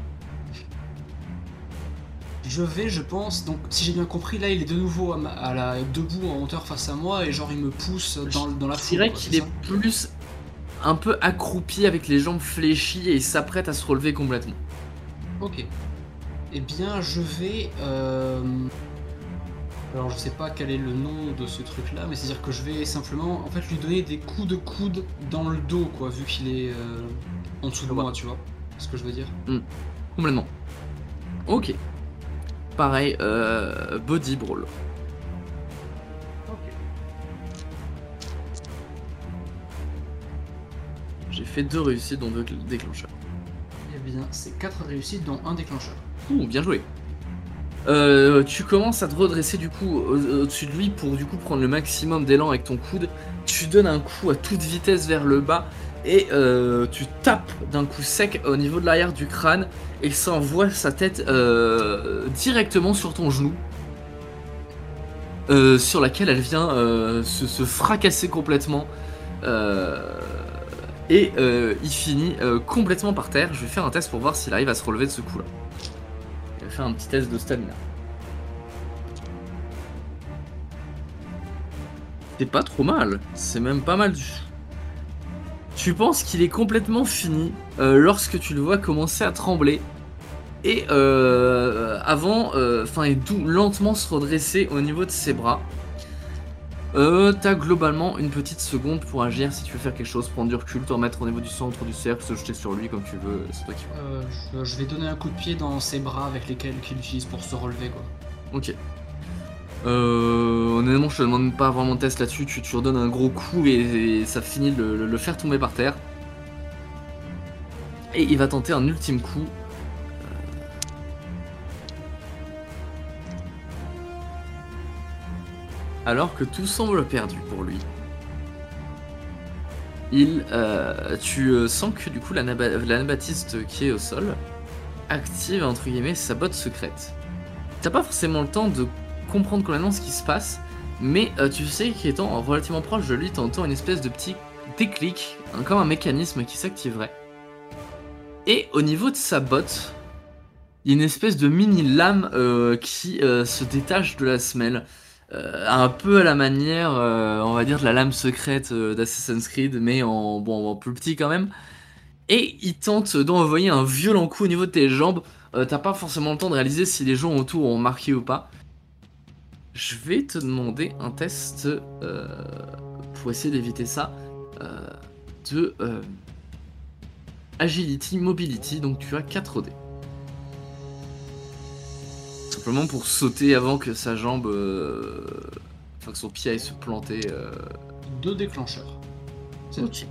Je vais, je pense, donc si j'ai bien compris, là il est de nouveau à, ma- à la, debout en hauteur face à moi et genre il me pousse dans, dans la Je foule. dirais quoi, qu'il c'est est ça plus un peu accroupi avec les jambes fléchies et il s'apprête à se relever complètement. Ok. Eh bien, je vais... euh, Alors je sais pas quel est le nom de ce truc là, mais c'est à dire que je vais simplement en fait lui donner des coups de coude dans le dos quoi, vu qu'il est euh, en dessous de Je vois. moi, tu vois ce que je veux dire. Complètement. Ok. Pareil, euh, body brawl. J'ai fait deux réussites dont deux cl- déclencheurs. Eh bien, c'est quatre réussites dont un déclencheur. Ouh, bien joué. Euh, tu commences à te redresser du coup au- au-dessus de lui pour du coup prendre le maximum d'élan avec ton coude. Tu donnes un coup à toute vitesse vers le bas et euh, tu tapes d'un coup sec au niveau de l'arrière du crâne et ça envoie sa tête euh, directement sur ton genou. Euh, sur laquelle elle vient euh, se, se fracasser complètement. Euh, et euh, il finit euh, complètement par terre. Je vais faire un test pour voir s'il arrive à se relever de ce coup-là. Je vais faire un petit test de stamina. C'est pas trop mal, c'est même pas mal du tout. Tu penses qu'il est complètement fini euh, lorsque tu le vois commencer à trembler et euh, avant, enfin, euh, et tout lentement se redresser au niveau de ses bras. Euh, t'as globalement une petite seconde pour agir si tu veux faire quelque chose, prendre du recul, te remettre au niveau du centre du cercle, se jeter sur lui comme tu veux, c'est toi qui vois. Euh, je, je vais donner un coup de pied dans ses bras avec lesquels qu'il utilise pour se relever quoi. Ok. Euh, honnêtement, je te demande pas vraiment de test là-dessus, tu, tu redonnes un gros coup et, et ça finit de le, le faire tomber par terre. Et il va tenter un ultime coup. Alors que tout semble perdu pour lui. Il, euh, tu euh, sens que du coup l'anabaptiste qui est au sol active entre guillemets sa botte secrète. T'as pas forcément le temps de comprendre complètement ce qui se passe, mais euh, tu sais qu'étant relativement proche de lui, t'entends une espèce de petit déclic, hein, comme un mécanisme qui s'activerait. Et au niveau de sa botte, il y a une espèce de mini lame euh, qui euh, se détache de la semelle. Euh, un peu à la manière, euh, on va dire, de la lame secrète euh, d'Assassin's Creed, mais en, bon, en plus petit quand même. Et il tente d'envoyer un violent coup au niveau de tes jambes. Euh, T'as pas forcément le temps de réaliser si les gens autour ont marqué ou pas. Je vais te demander un test euh, pour essayer d'éviter ça. Euh, de euh, Agility, Mobility, donc tu as quatre dés. Simplement pour sauter avant que sa jambe, euh, enfin que son pied aille se planter. Euh... Deux déclencheurs. C'est Ok.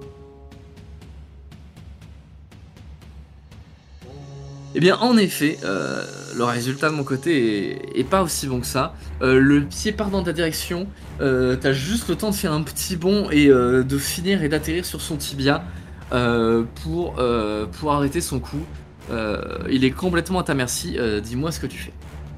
Eh bien, en effet, euh, le résultat de mon côté est, est pas aussi bon que ça. Euh, le pied part dans ta direction, euh, t'as juste le temps de faire un petit bond et euh, de finir et d'atterrir sur son tibia euh, pour, euh, pour arrêter son coup. Euh, il est complètement à ta merci, euh, dis-moi ce que tu fais.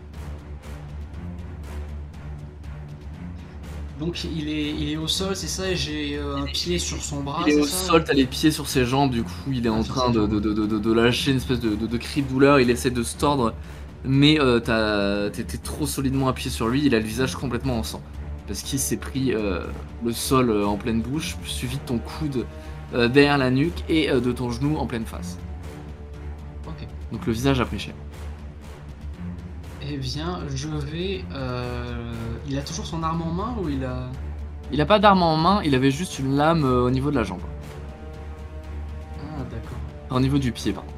Donc il est, il est au sol, c'est ça, et j'ai euh, un pied sur son bras. Il est c'est au ça sol, t'as les pieds sur ses jambes, du coup il est Ah, en sur train ses de, jambes. de, de, de, de lâcher une espèce de, de, de cri de douleur, il essaie de se tordre, mais euh, t'as- t'es t'es trop solidement appuyé sur lui, il a le visage complètement en sang. Parce qu'il s'est pris euh, le sol euh, en pleine bouche, suivi de ton coude euh, derrière la nuque et euh, de ton genou en pleine face. Ok. Donc le visage a pris cher. Eh bien, je vais... euh, Il a toujours son arme en main ou il a... Il a pas d'arme en main, il avait juste une lame euh, au niveau de la jambe. Ah, d'accord. Enfin, au niveau du pied, pardon.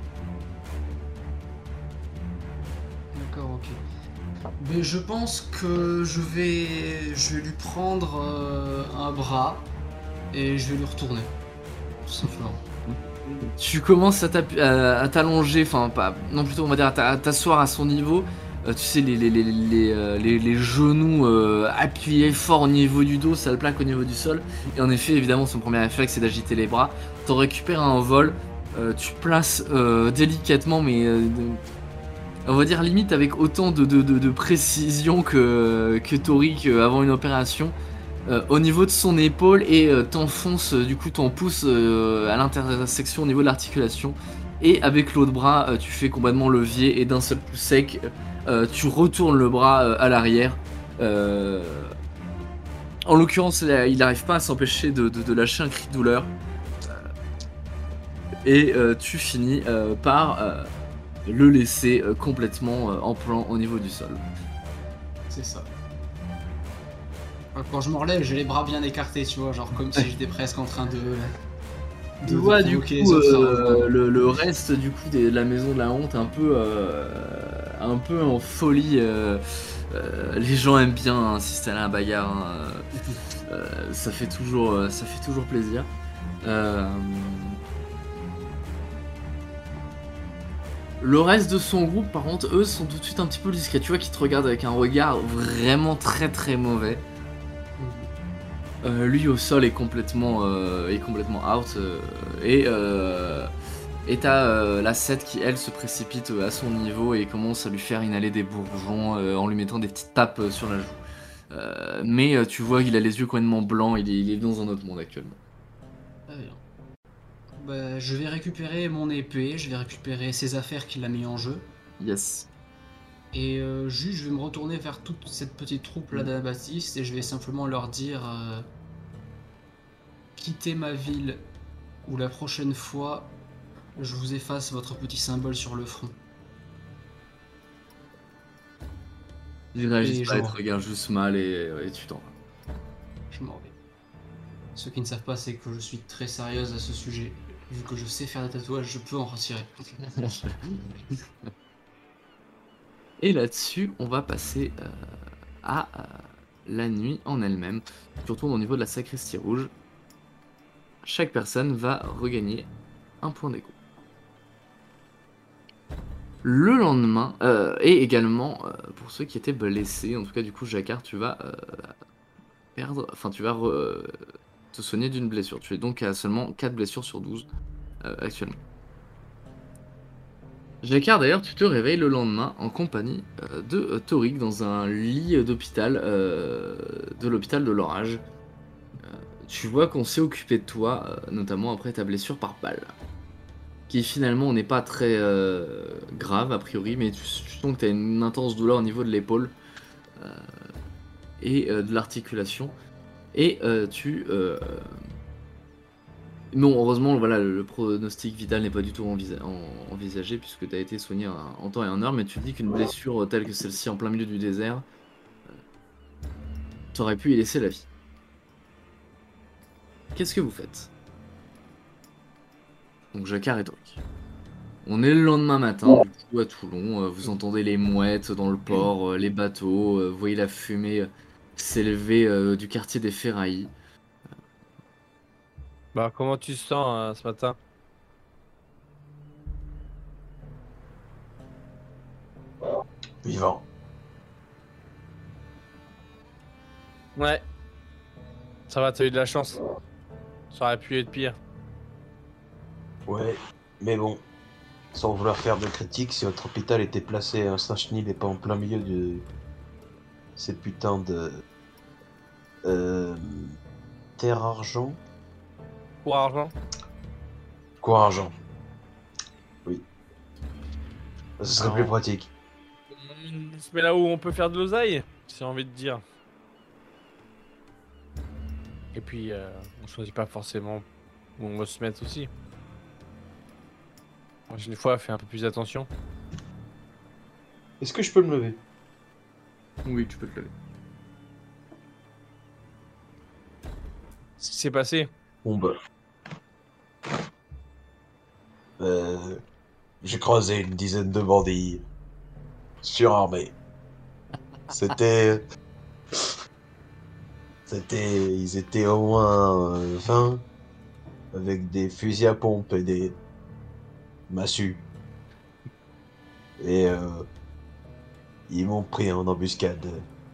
D'accord, ok. Mais je pense que je vais... Je vais lui prendre euh, un bras et je vais lui retourner. Tout simplement. Tu commences à t'app- à à t'allonger, enfin pas, non plutôt on va dire à t'a- à t'asseoir à son niveau. Euh, tu sais les, les, les, les, euh, les- les genoux euh, appuyés fort au niveau du dos, ça le plaque au niveau du sol. Et en effet évidemment son premier réflexe c'est d'agiter les bras. T'en récupères un en vol, euh, tu places euh, délicatement mais euh, de- on va dire limite avec autant de, de, de, de précision que, que Toric euh, avant une opération. euh, au niveau de son épaule et euh, t'enfonces euh, du coup ton pouce euh, à l'intersection au niveau de l'articulation. Et avec l'autre bras, euh, tu fais complètement levier et d'un seul coup sec, euh, tu retournes le bras euh, à l'arrière. Euh... En l'occurrence, il n'arrive pas à s'empêcher de, de, de lâcher un cri de douleur. Et euh, tu finis euh, par euh, le laisser euh, complètement euh, en plan au niveau du sol. C'est ça. Quand je me relève, j'ai les bras bien écartés, tu vois, genre comme si j'étais presque en train de... Tu vois du coup euh, le, le reste du coup de la maison de la honte un peu euh, un peu en folie. Euh, euh, les gens aiment bien hein, s'installer à la bagarre. Hein, euh, ça fait toujours ça fait toujours plaisir. Euh, le reste de son groupe, par contre, eux sont tout de suite un petit peu discrets. Tu vois qu'ils te regardent avec un regard vraiment très très mauvais. Euh, lui au sol est complètement euh, est complètement out euh, et euh, et t'as euh, la sept qui elle se précipite à son niveau et commence à lui faire inhaler des bourgeons euh, en lui mettant des petites tapes euh, sur la joue. Euh, mais euh, tu vois qu'il a les yeux complètement blancs, il est, il est dans un autre monde actuellement. Très bien. Bah, je vais récupérer mon épée, je vais récupérer ses affaires qu'il a mis en jeu. Yes. Et euh, juste, je vais me retourner vers toute cette petite troupe là d'anabaptistes et je vais simplement leur dire euh, quittez ma ville ou la prochaine fois, je vous efface votre petit symbole sur le front. Il réagit pas, il te regarde juste mal et, et tu t'en vas. Je m'en vais. Ceux qui ne savent pas, c'est que je suis très sérieuse à ce sujet. Vu que je sais faire des tatouages, je peux en retirer. Et là-dessus, on va passer euh, à euh, la nuit en elle-même. Tu retournes au niveau de la sacristie rouge. Chaque personne va regagner un point d'écho. Le lendemain, euh, et également euh, pour ceux qui étaient blessés, en tout cas du coup Jacquard, tu vas euh, perdre, enfin tu vas re, te soigner d'une blessure. Tu es donc à seulement quatre blessures sur douze euh, actuellement. Jacquard, d'ailleurs, tu te réveilles le lendemain en compagnie euh, de euh, Toric dans un lit d'hôpital, euh, de l'hôpital de l'Orage. Euh, tu vois qu'on s'est occupé de toi, euh, notamment après ta blessure par balle. Qui finalement n'est pas très euh, grave a priori, mais tu, tu sens que tu as une intense douleur au niveau de l'épaule euh, et euh, de l'articulation. Et euh, tu... Euh, Non, heureusement, voilà, le, le pronostic vital n'est pas du tout envisa en, envisagé puisque tu as été soigné en, en temps et en heure, mais tu te dis qu'une blessure telle que celle-ci en plein milieu du désert, euh, t'aurais pu y laisser la vie. Qu'est-ce que vous faites? Donc Jacquard et Toric. On est le lendemain matin, du coup, à Toulon, euh, vous entendez les mouettes dans le port, euh, les bateaux, euh, vous voyez la fumée euh, s'élever euh, du quartier des Ferrailles. Bah, comment tu te sens hein, ce matin? Vivant. Ouais. Ça va, t'as eu de la chance. Ça aurait pu être pire. Ouais, mais bon, sans vouloir faire de critique, si votre hôpital était placé à Saint-Chenil et pas en plein milieu de ces putains de euh... terre argent. Pour argent? Quoi argent? Oui. Ce serait Non. plus pratique. On se met là où on peut faire de l'oseille, si j'ai envie de dire. Et puis, euh, on choisit pas forcément où on va se mettre aussi. La prochaine fois, fais un peu plus attention. Est-ce que je peux me lever? Oui, tu peux te lever. Ce qui s'est passé? Bon bah. Euh, j'ai croisé une dizaine de bandits surarmés. C'était... C'était... Ils étaient au moins euh, vingt, avec des fusils à pompe et des massues. Et euh, ils m'ont pris en embuscade.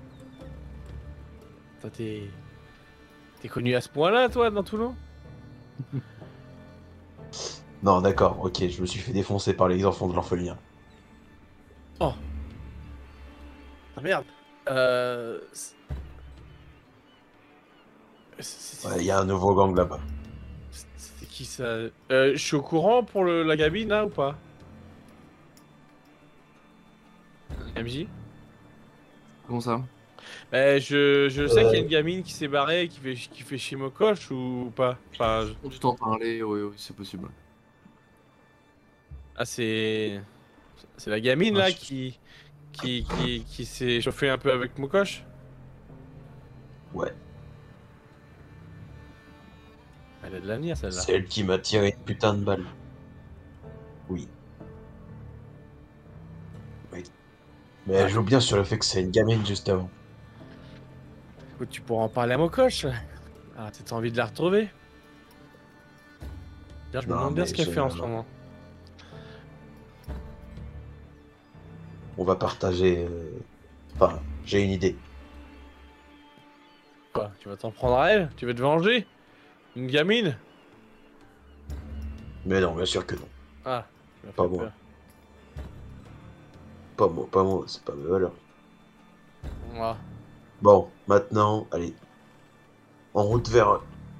Toi, t'es... T'es connu à ce point-là, toi, dans Toulon? Non, d'accord, ok, je me suis fait défoncer par les enfants de l'orphelinat. Oh. Ah merde. Euh... C'est- Ouais, il y a un nouveau gang là-bas. C'était qui ça? euh, Je suis au courant pour le, la gamine là ou pas? M J? Comment ça? Eh, je, je sais qu'il y a Euh. une gamine qui s'est barrée, qui fait, qui fait chez Mokosh ou pas? Enfin, je- On tu t'en parler, oui, oui, c'est possible. ah c'est... C'est la gamine Ah, là je- qui... Qui, qui, qui s'est chauffée un peu avec Mokosh? Ouais, Elle a de l'avenir celle-là. c'est elle qui m'a tiré une putain de balle. Oui. Oui. Mais elle joue bien sur le fait que c'est une gamine juste avant. Écoute, tu pourras en parler à Mokosh. Ah, t'as envie de la retrouver? D'ailleurs, je me Non, demande bien mais ce qu'elle je- fait en ce moment. On va partager. euh, Enfin, j'ai une idée. Quoi? Tu vas t'en prendre à elle? Tu veux te venger? Une gamine? Mais non, bien sûr que non. Ah, tu m'as Pas fait moi. peur. Pas moi, pas moi, c'est pas mes valeurs. Ah. Bon, maintenant, allez. En route vers.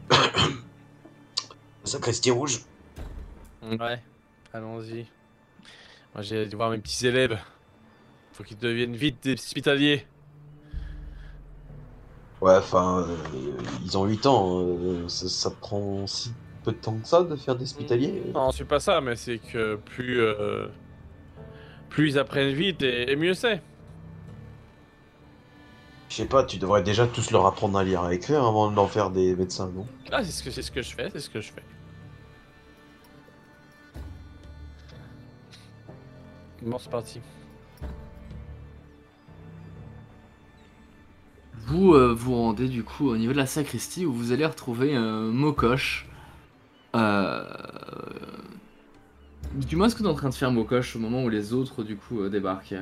la sacristie rouge. Ouais, allons-y. Moi, j'ai allé voir mes petits élèves. Faut qu'ils deviennent vite des hospitaliers. Ouais, enfin, euh, ils ont huit ans. euh, ça, ça prend si peu de temps que ça de faire des hospitaliers. Non, c'est pas ça, mais c'est que plus, euh, plus ils apprennent vite et, et mieux c'est. Je sais pas, tu devrais déjà tous leur apprendre à lire et à écrire avant d'en faire des médecins, non? Ah, c'est ce que c'est ce que je fais, c'est ce que je fais. Bon, c'est parti. Vous euh, vous rendez du coup au niveau de la sacristie où vous allez retrouver euh, Mokosh. Euh... Dis-moi ce que t'es en train de faire Mokosh au moment où les autres du coup euh, débarquent.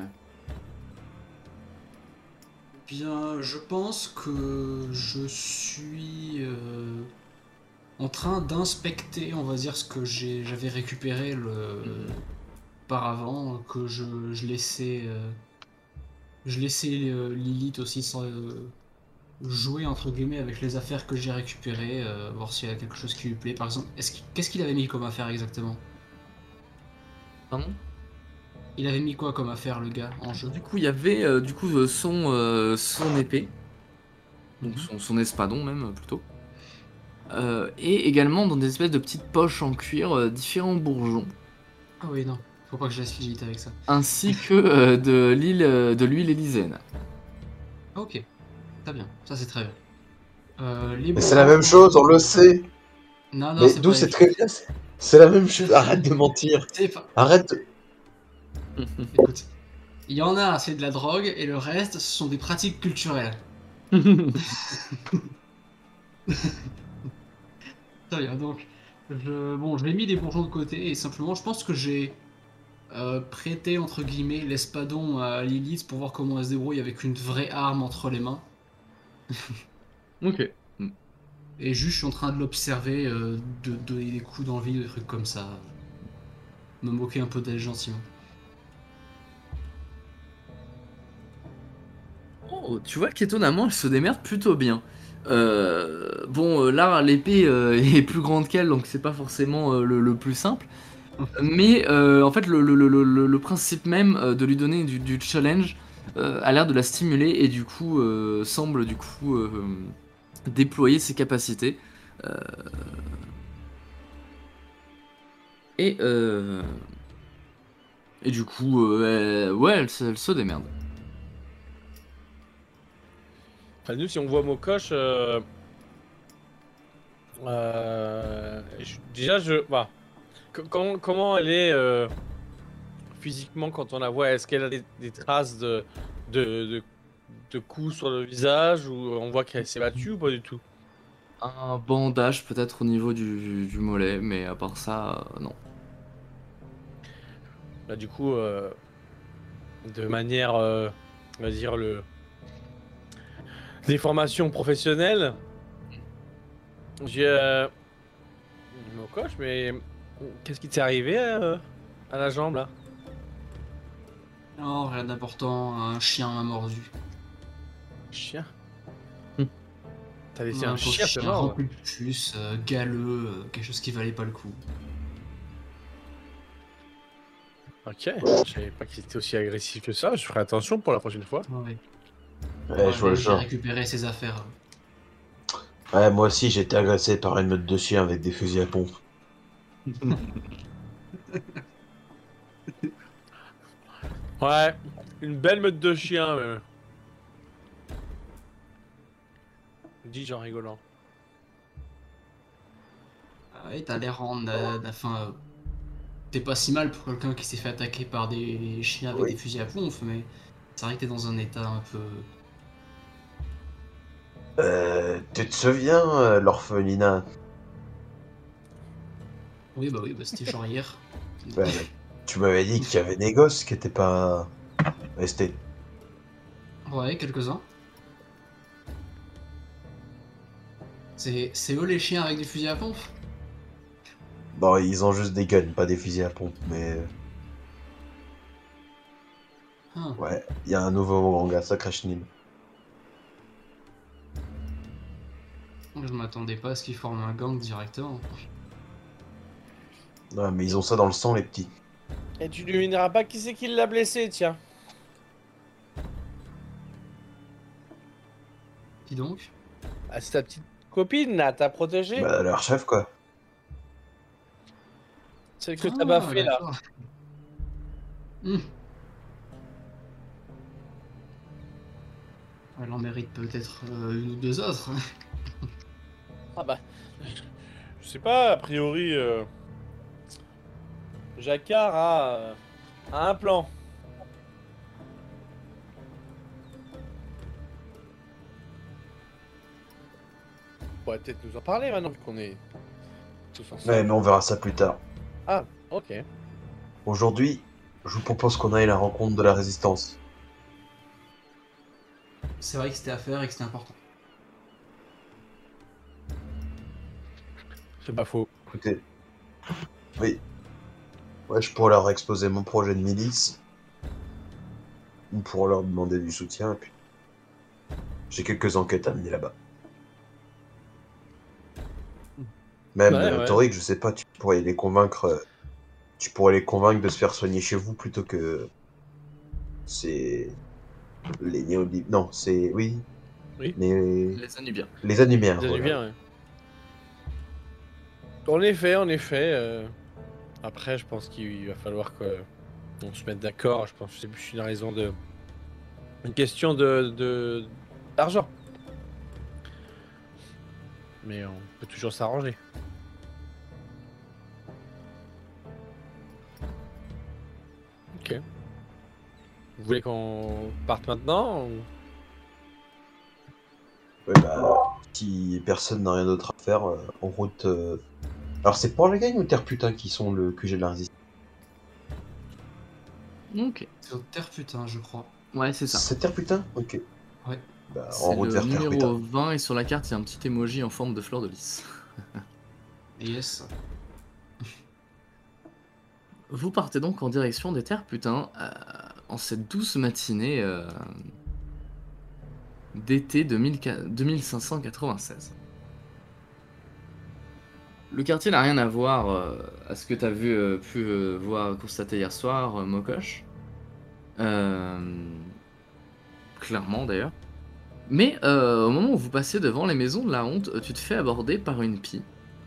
Bien, je pense que je suis euh, en train d'inspecter, on va dire, ce que j'ai, j'avais récupéré le, auparavant, que je, je laissais, euh, je laissais euh, Lilith aussi sans, euh, jouer entre guillemets avec les affaires que j'ai récupérées, euh, voir s'il y a quelque chose qui lui plaît. Par exemple, est-ce qu'il- qu'est-ce qu'il avait mis comme affaire exactement? Pardon? Il avait mis quoi comme affaire le gars en jeu? Du coup il y avait euh, du coup euh, son, euh, son épée, donc Mhm. son, son espadon même euh, plutôt. Euh, et également dans des espèces de petites poches en cuir euh, différents bourgeons, Ah oui, non, faut pas que je laisse Lilith avec ça. ainsi que euh, de l'île euh, de l'huile élyséenne. Ah, ok, très bien, ça c'est très bien. Euh, les Mais c'est la même chose, on le sait. Non, non, Mais c'est d'où pas c'est la très bien. c'est- C'est la même chose. Arrête de mentir. C'est pas- Arrête. de- Écoute, il y en a, c'est de la drogue, et le reste, ce sont des pratiques culturelles. Très bien, donc, je, bon, je l'ai mis des bourgeons de côté, et simplement, je pense que j'ai euh, prêté, entre guillemets, l'espadon à Lilith pour voir comment elle se débrouille avec une vraie arme entre les mains. Ok. Et juste, je suis en train de l'observer, euh, de de donner des coups dans le vide, des trucs comme ça. Me moquer un peu d'elle gentiment. Oh, tu vois qu'étonnamment, elle se démerde plutôt bien. Euh, bon, euh, là, l'épée euh, est plus grande qu'elle, donc c'est pas forcément euh, le, le plus simple. Mais euh, en fait, le, le- le- le- le principe même euh, de lui donner du, du challenge euh, a l'air de la stimuler et du coup euh, semble du coup euh, déployer ses capacités. Euh, et euh, et du coup, euh, elle- ouais, elle, se- elle se démerde. Enfin, nous, si on voit Mokosh, euh... euh, je- déjà, je... Bah, co- comment, comment elle est euh, physiquement quand on la voit? Est-ce qu'elle a des, des traces de, de, de, de coups sur le visage ou on voit qu'elle s'est battue ou pas du tout? Un bandage peut-être au niveau du, du mollet, mais à part ça, euh, non. Bah, du coup, euh, de manière, euh, on va dire, le... des formations professionnelles, j'ai... Euh... Mokosh, mais qu'est-ce qui t'est arrivé euh, à la jambe, là? Non, rien d'important, un chien m'a mordu. Chien. T'as laissé Un un chien te chien mordre. rempli de puces, euh, galeux, euh, quelque chose qui valait pas le coup. Ok, je savais pas qu'il était aussi agressif que ça, je ferai attention pour la prochaine fois. Ouais. Ouais, Ouais, je vois le j'ai genre. récupéré ses affaires. Ouais, moi aussi, j'ai été agressé par une meute de chiens avec des fusils à pompe. Ouais, une belle meute de chiens. Euh... Dis-je en rigolant. Ah ouais, t'as l'air en... euh, Enfin, euh, t'es pas si mal pour quelqu'un qui s'est fait attaquer par des chiens avec Oui. des fusils à pompe, mais c'est vrai que t'es dans un état un peu... Euh, tu te souviens, euh, l'orphelinat? Oui, bah oui, bah c'était genre hier. Ouais, mais tu m'avais dit qu'il y avait des gosses qui étaient pas restés. Ouais, quelques-uns. C'est c'est eux les chiens avec des fusils à pompe? Bon, ils ont juste des guns, pas des fusils à pompe, mais euh, Ah. ouais, il y a un nouveau manga, Sacré Chenil. Je m'attendais pas à ce qu'ils forment un gang directement. Ouais, mais ils ont ça dans le sang, les petits. Et tu devineras pas qui c'est qui l'a blessé, tiens. Qui donc? Ah, c'est ta petite copine là, t'as protégé. Bah, leur chef, quoi. Celle que t'as Ah, baffé là. d'accord. Hmm. Elle en mérite peut-être euh, une ou deux autres. Ah bah. Je sais pas, a priori. Euh... Jacquard a, euh, a un plan. On pourrait peut-être nous en parler maintenant, vu qu'on est tous ensemble. Ouais, mais on verra ça plus tard. Ah, ok. Aujourd'hui, je vous propose qu'on aille à la rencontre de la résistance. C'est vrai que c'était à faire et que c'était important. C'est pas faux. Écoutez, oui. Ouais, je pourrais leur exposer mon projet de milice. Ou pour leur demander du soutien, et puis... J'ai quelques enquêtes à mener là-bas. Même, Ouais, euh, ouais. Toric, je sais pas, tu pourrais les convaincre... euh, Tu pourrais les convaincre de se faire soigner chez vous plutôt que... C'est... Les néolib... Non, c'est... Oui. Oui. Les... Les Anubiens. Les Anumiens, Ça voilà. bien, ouais. En effet, en effet. euh, Après, je pense qu'il va falloir qu'on se mette d'accord. Je pense que c'est plus une raison de. Une question de. de... d'argent. Mais on peut toujours s'arranger. Ok. Vous voulez qu'on parte maintenant ou... Ouais, bah... Si personne n'a rien d'autre à faire, euh, en route... euh, Alors, c'est Port-la-Gagne ou Terre-Putain qui sont le Q G de la résistance? Ok. C'est au terre putain, je crois. Ouais, c'est ça. C'est Terre-Putain? Ok. Ouais. Bah, en C'est route le vers numéro Terre-Putain. vingt et sur la carte, il y a un petit emoji en forme de fleur de lys. Yes. Vous partez donc en direction des terres putain euh, en cette douce matinée euh, d'été deux mille cinq cent quatre-vingt-seize. Le quartier n'a rien à voir euh, à ce que tu as vu, euh, pu euh, voir, constater hier soir, euh, Mokosh. Euh, clairement d'ailleurs. Mais euh, au moment où vous passez devant les maisons de la honte, tu te fais aborder par une pie.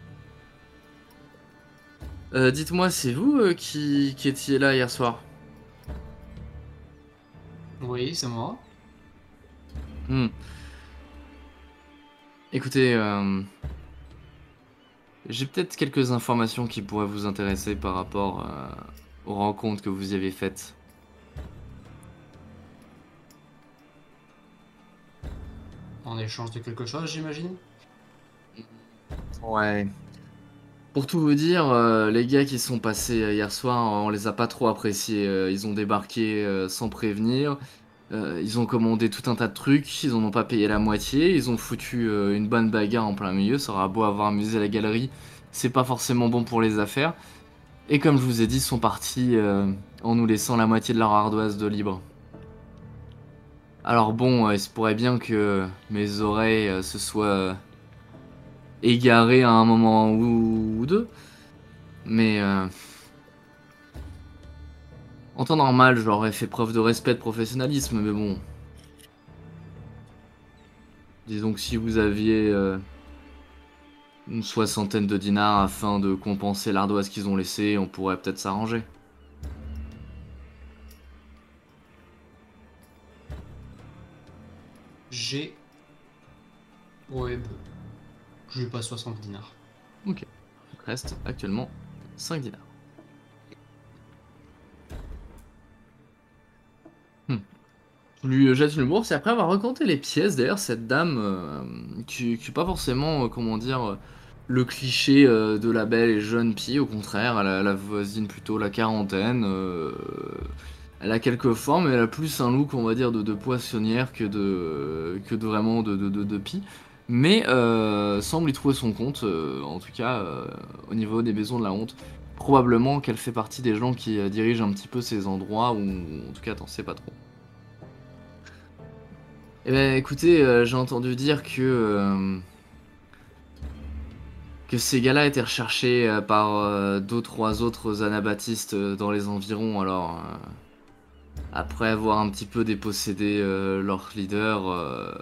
Euh, dites-moi, c'est vous euh, qui, qui étiez là hier soir? Oui, c'est moi. Hmm. Écoutez, euh, j'ai peut-être quelques informations qui pourraient vous intéresser par rapport euh, aux rencontres que vous y avez faites. En échange de quelque chose, j'imagine. Ouais. Pour tout vous dire, euh, les gars qui sont passés euh, hier soir, on les a pas trop appréciés. Euh, ils ont débarqué euh, sans prévenir. Euh, ils ont commandé tout un tas de trucs. Ils en ont pas payé la moitié. Ils ont foutu euh, une bonne bagarre en plein milieu. Ça aura beau avoir amusé la galerie, c'est pas forcément bon pour les affaires. Et comme je vous ai dit, ils sont partis euh, en nous laissant la moitié de leur ardoise de libre. Alors bon, euh, il se pourrait bien que mes oreilles euh, se soient euh, égarées à un moment ou, ou deux. Mais euh, en temps normal, j'aurais fait preuve de respect, de professionnalisme. Mais bon, disons que si vous aviez euh, une soixantaine de dinars afin de compenser l'ardoise qu'ils ont laissée, on pourrait peut-être s'arranger. J'ai... Ouais, bah... j'ai pas soixante dinars. Ok. Il reste actuellement cinq dinars. Hmm. Je lui jette une bourse et après avoir recompté les pièces, d'ailleurs, cette dame euh, qui, qui est pas forcément, euh, comment dire, euh, le cliché euh, de la belle et jeune pie, au contraire, elle, a- elle avoisine plutôt la quarantaine. euh, elle a quelques formes, mais elle a plus un look, on va dire, de, de poissonnière que de, que de vraiment de, de, de, de pie. Mais euh, semble y trouver son compte, euh, en tout cas, euh, au niveau des maisons de la honte. Probablement qu'elle fait partie des gens qui euh, dirigent un petit peu ces endroits, ou en tout cas, t'en sais pas trop. Eh ben écoutez, euh, j'ai entendu dire que euh, que ces gars-là étaient recherchés euh, par euh, deux trois autres anabaptistes euh, dans les environs. Alors euh, après avoir un petit peu dépossédé euh, leur leader, euh,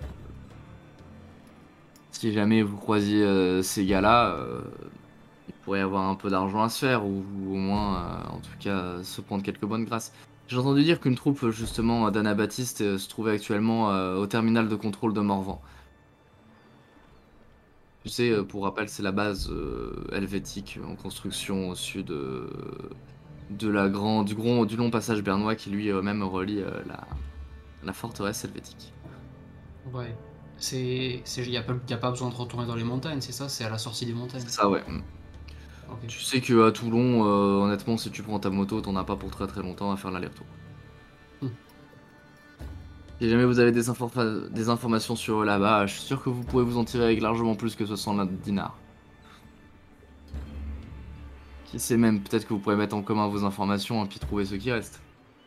si jamais vous croisiez euh, ces gars-là, euh, il pourrait y avoir un peu d'argent à se faire ou, ou au moins, euh, en tout cas, se prendre quelques bonnes grâces. J'ai entendu dire qu'une troupe justement d'anabaptistes euh, se trouvait actuellement euh, au terminal de contrôle de Morvan. Tu sais, euh, pour rappel, c'est la base euh, helvétique en construction au sud euh, de la grand, du, grand, du long passage bernois qui lui-même relie euh, la, la forteresse helvétique. Ouais. C'est... c'est... Y a pas... y a pas besoin de retourner dans les montagnes, c'est ça? C'est à la sortie des montagnes. C'est ça, ouais. Mm. Ok. Tu sais que à Toulon, euh, honnêtement, si tu prends ta moto, t'en as pas pour très très longtemps à faire l'aller-retour. Hmm. Si jamais vous avez des, infor- des informations sur eux là-bas, je suis sûr que vous pourrez vous en tirer avec largement plus que soixante dinars. Qui sait même, peut-être que vous pourrez mettre en commun vos informations et puis trouver ce qui reste.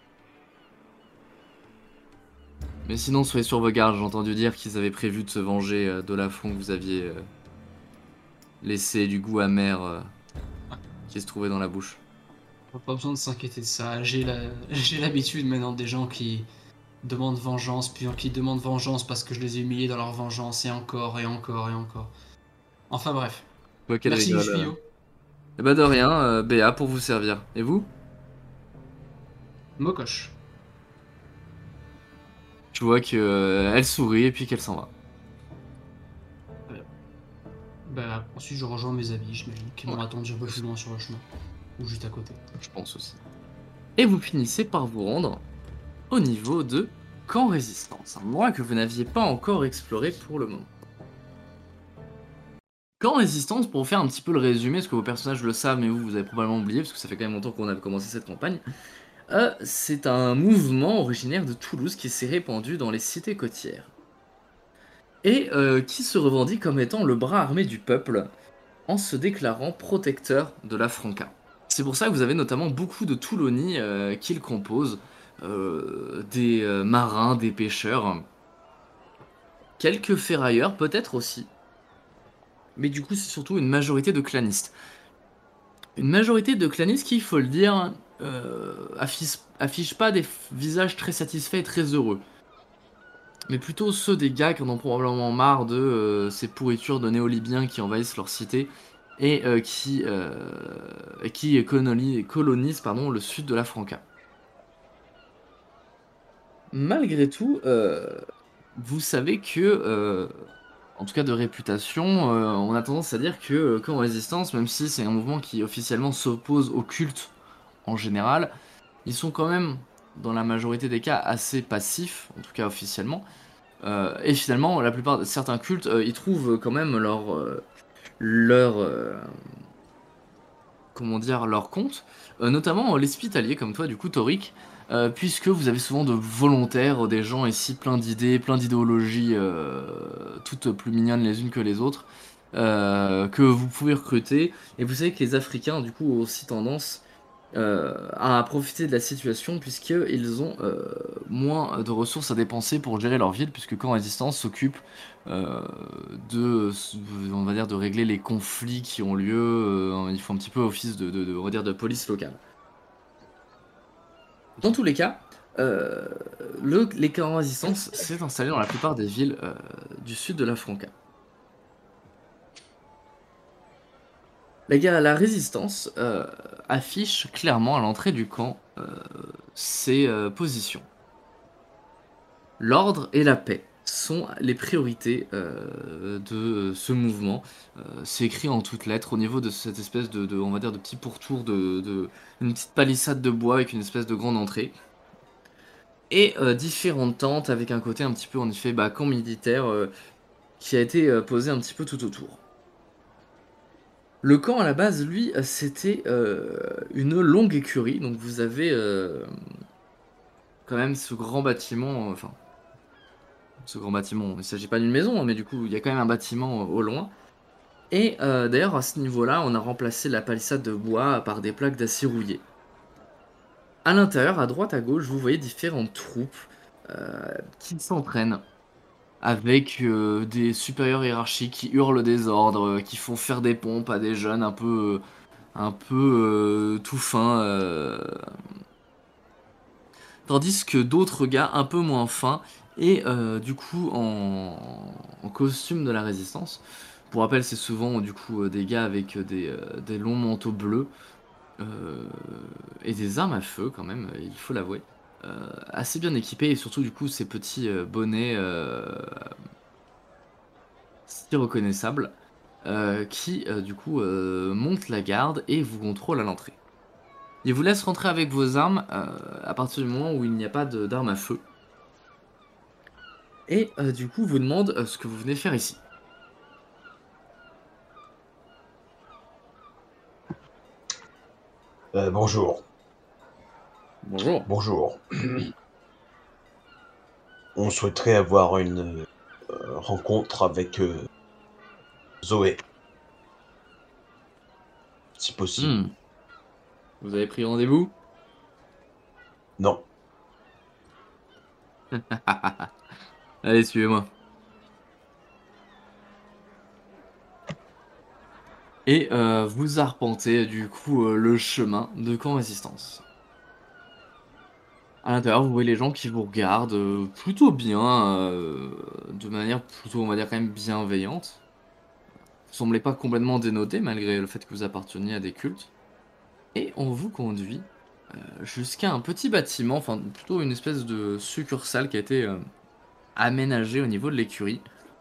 Mais sinon, soyez sur vos gardes, j'ai entendu dire qu'ils avaient prévu de se venger euh, de l'affront que vous aviez euh, laissé, du goût amer euh, qui se trouvait dans la bouche. Pas besoin de s'inquiéter de ça. J'ai la... j'ai l'habitude maintenant des gens qui demandent vengeance, puis qui demandent vengeance parce que je les ai humiliés dans leur vengeance, et encore, et encore, et encore. Enfin bref. Toi, qu'elle Merci rigole. du tuyau. Euh. Eh bah de rien, euh, Béa, pour vous servir. Et vous? Mocoche. Tu vois que euh, elle sourit et puis qu'elle s'en va. Bah, ensuite je rejoins mes amis, j'imagine, qui m'ont Ouais. attendu un peu plus loin sur le chemin. Ou juste à côté. Je pense aussi. Et vous finissez par vous rendre au niveau de Camp Résistance, un endroit que vous n'aviez pas encore exploré pour le moment. Camp Résistance, pour vous faire un petit peu le résumé, parce que vos personnages le savent, mais vous, vous avez probablement oublié, parce que ça fait quand même longtemps qu'on avait commencé cette campagne, euh, c'est un mouvement originaire de Toulouse qui s'est répandu dans les cités côtières. Et euh, qui se revendique comme étant le bras armé du peuple, en se déclarant protecteur de la Franca. C'est pour ça que vous avez notamment beaucoup de Toulonnais euh, qui le composent, euh, des euh, marins, des pêcheurs, quelques ferrailleurs peut-être aussi, mais du coup c'est surtout une majorité de clanistes. Une majorité de clanistes qui, il faut le dire, euh, affiche, affiche pas des visages très satisfaits et très heureux. Mais plutôt ceux des gars qui en ont probablement marre de euh, ces pourritures de néo-libyens qui envahissent leur cité et euh, qui, euh, qui colonisent, colonisent pardon, le sud de la Franca. Malgré tout, euh, vous savez que, euh, en tout cas de réputation, euh, on a tendance à dire que euh, Camp Résistance, même si c'est un mouvement qui officiellement s'oppose au culte en général, ils sont quand même, dans la majorité des cas, assez passifs, en tout cas officiellement. Euh, et finalement, la plupart de certains cultes, euh, ils trouvent quand même leur, euh, leur, euh, comment dire, leur compte, euh, notamment l'hospitalier comme toi, du coup, Toric, euh, puisque vous avez souvent de volontaires, des gens ici plein d'idées, plein d'idéologies, euh, toutes plus mignonnes les unes que les autres, euh, que vous pouvez recruter. Et vous savez que les Africains, du coup, ont aussi tendance euh, à profiter de la situation puisqu'ils ont euh, moins de ressources à dépenser pour gérer leur ville, puisque Camp Résistance s'occupe euh, de, on va dire, de régler les conflits qui ont lieu. Euh, ils font un petit peu office de, de, de, on va dire, de police locale. Dans tous les cas, euh, le, les Camps Résistance s'est installé dans la plupart des villes euh, du sud de la Franca. La, guerre- la résistance euh, affiche clairement à l'entrée du camp euh, ses euh, positions. L'ordre et la paix sont les priorités euh, de ce mouvement. Euh, c'est écrit en toutes lettres au niveau de cette espèce de, de on va dire, de petit pourtour, de, de une petite palissade de bois avec une espèce de grande entrée. Et euh, différentes tentes avec un côté un petit peu en effet bah, camp militaire euh, qui a été euh, posé un petit peu tout autour. Le camp à la base, lui, euh, c'était euh, une longue écurie, donc vous avez euh, quand même ce grand bâtiment, euh, enfin, ce grand bâtiment, il ne s'agit pas d'une maison, hein, mais du coup, il y a quand même un bâtiment euh, au loin. Et euh, d'ailleurs, à ce niveau-là, on a remplacé la palissade de bois par des plaques d'acier rouillé. À l'intérieur, à droite, à gauche, vous voyez différentes troupes euh, qui s'entraînent avec euh, des supérieurs hiérarchiques qui hurlent des ordres, euh, qui font faire des pompes à des jeunes un peu, un peu euh, tout fins, euh, tandis que d'autres gars un peu moins fins et euh, du coup en, en costume de la résistance. Pour rappel, c'est souvent du coup euh, des gars avec euh, des, euh, des longs manteaux bleus euh, et des armes à feu quand même, il faut l'avouer. Euh, assez bien équipés et surtout du coup ces petits euh, bonnets euh, si reconnaissables euh, qui euh, du coup euh, montent la garde et vous contrôlent à l'entrée. Il vous laisse rentrer avec vos armes euh, à partir du moment où il n'y a pas de- d'armes à feu. Et euh, du coup vous demande euh, ce que vous venez faire ici. Euh, bonjour. Bonjour. Bonjour. On souhaiterait avoir une euh, rencontre avec euh, Zoé, si possible. Hmm. Vous avez pris rendez-vous? Non. Allez, suivez-moi. Et euh, vous arpentez du coup euh, le chemin de Camp Résistance. À l'intérieur, vous voyez les gens qui vous regardent euh, plutôt bien, euh, de manière plutôt, on va dire, quand même bienveillante. Vous semblez pas complètement dénoté malgré le fait que vous apparteniez à des cultes. Et on vous conduit euh, jusqu'à un petit bâtiment, enfin plutôt une espèce de succursale qui a été euh, aménagée au niveau de l'écurie.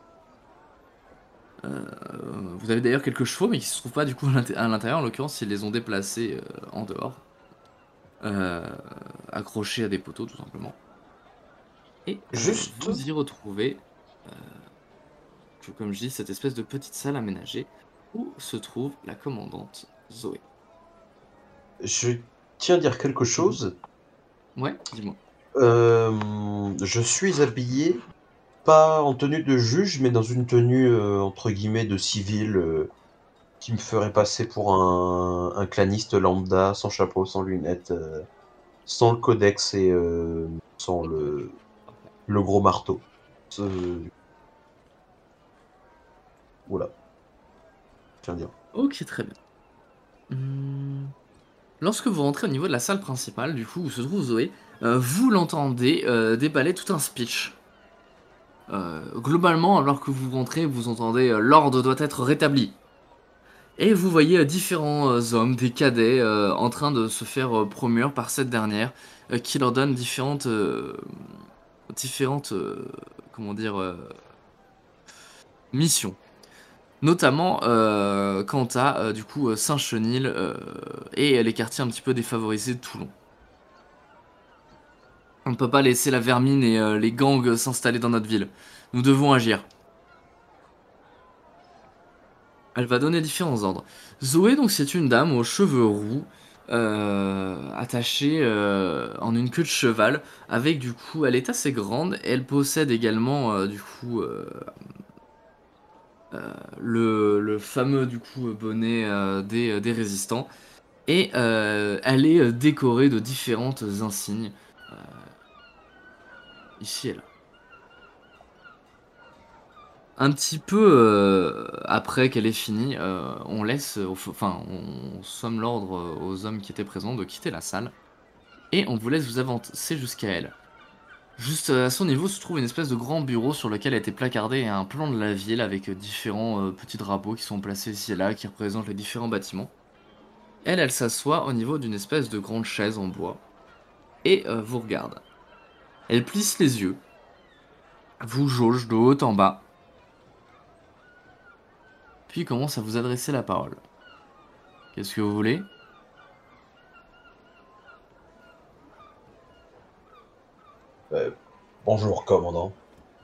Euh, vous avez d'ailleurs quelques chevaux, mais qui se trouvent pas du coup à l'inté- à l'intérieur. En l'occurrence, ils les ont déplacés euh, en dehors, euh, accrochés à des poteaux tout simplement. Et euh, Juste, vous y retrouvez, euh, que, comme je dis, cette espèce de petite salle aménagée où se trouve la commandante Zoé. je tiens à dire quelque chose. Ouais, dis-moi. Euh, je suis habillé, pas en tenue de juge, mais dans une tenue, euh, entre guillemets, de civil, euh, qui me ferait passer pour un, un claniste lambda, sans chapeau, sans lunettes, euh, sans le codex et euh, sans le, le gros marteau. Ce- Voilà, je tiens à dire. Ok, très bien. Hum, Lorsque vous rentrez au niveau de la salle principale, du coup, où se trouve Zoé, euh, vous l'entendez euh, déballer tout un speech. Euh, globalement, alors que vous rentrez, vous entendez euh, l'ordre doit être rétabli. Et vous voyez euh, différents euh, hommes, des cadets, euh, en train de se faire euh, promuire par cette dernière, euh, qui leur donne différentes, euh, différentes, euh, comment dire, euh, missions. Notamment euh, quant à euh, du coup euh, Saint-Chenil euh, et les quartiers un petit peu défavorisés de Toulon. On ne peut pas laisser la vermine et euh, les gangs s'installer dans notre ville. Nous devons agir. Elle va donner différents ordres. Zoé, donc, c'est une dame aux cheveux roux, euh, attachée euh, en une queue de cheval, avec du coup, elle est assez grande. Elle possède également euh, du coup euh, euh, le, le fameux du coup bonnet euh, des, des résistants. Et euh, elle est euh, décorée de différentes insignes, euh, ici et là. Un petit peu euh, après qu'elle ait fini, euh, on laisse, au f- enfin, on somme l'ordre euh, aux hommes qui étaient présents de quitter la salle, et on vous laisse vous avancer jusqu'à elle. Juste euh, à son niveau se trouve une espèce de grand bureau sur lequel a été placardé un plan de la ville avec euh, différents euh, petits drapeaux qui sont placés ici et là, qui représentent les différents bâtiments. Elle, elle s'assoit au niveau d'une espèce de grande chaise en bois, et euh, vous regarde. Elle plisse les yeux, vous jauge de haut en bas, puis commence à vous adresser la parole. Qu'est-ce que vous voulez? Euh, bonjour, commandant.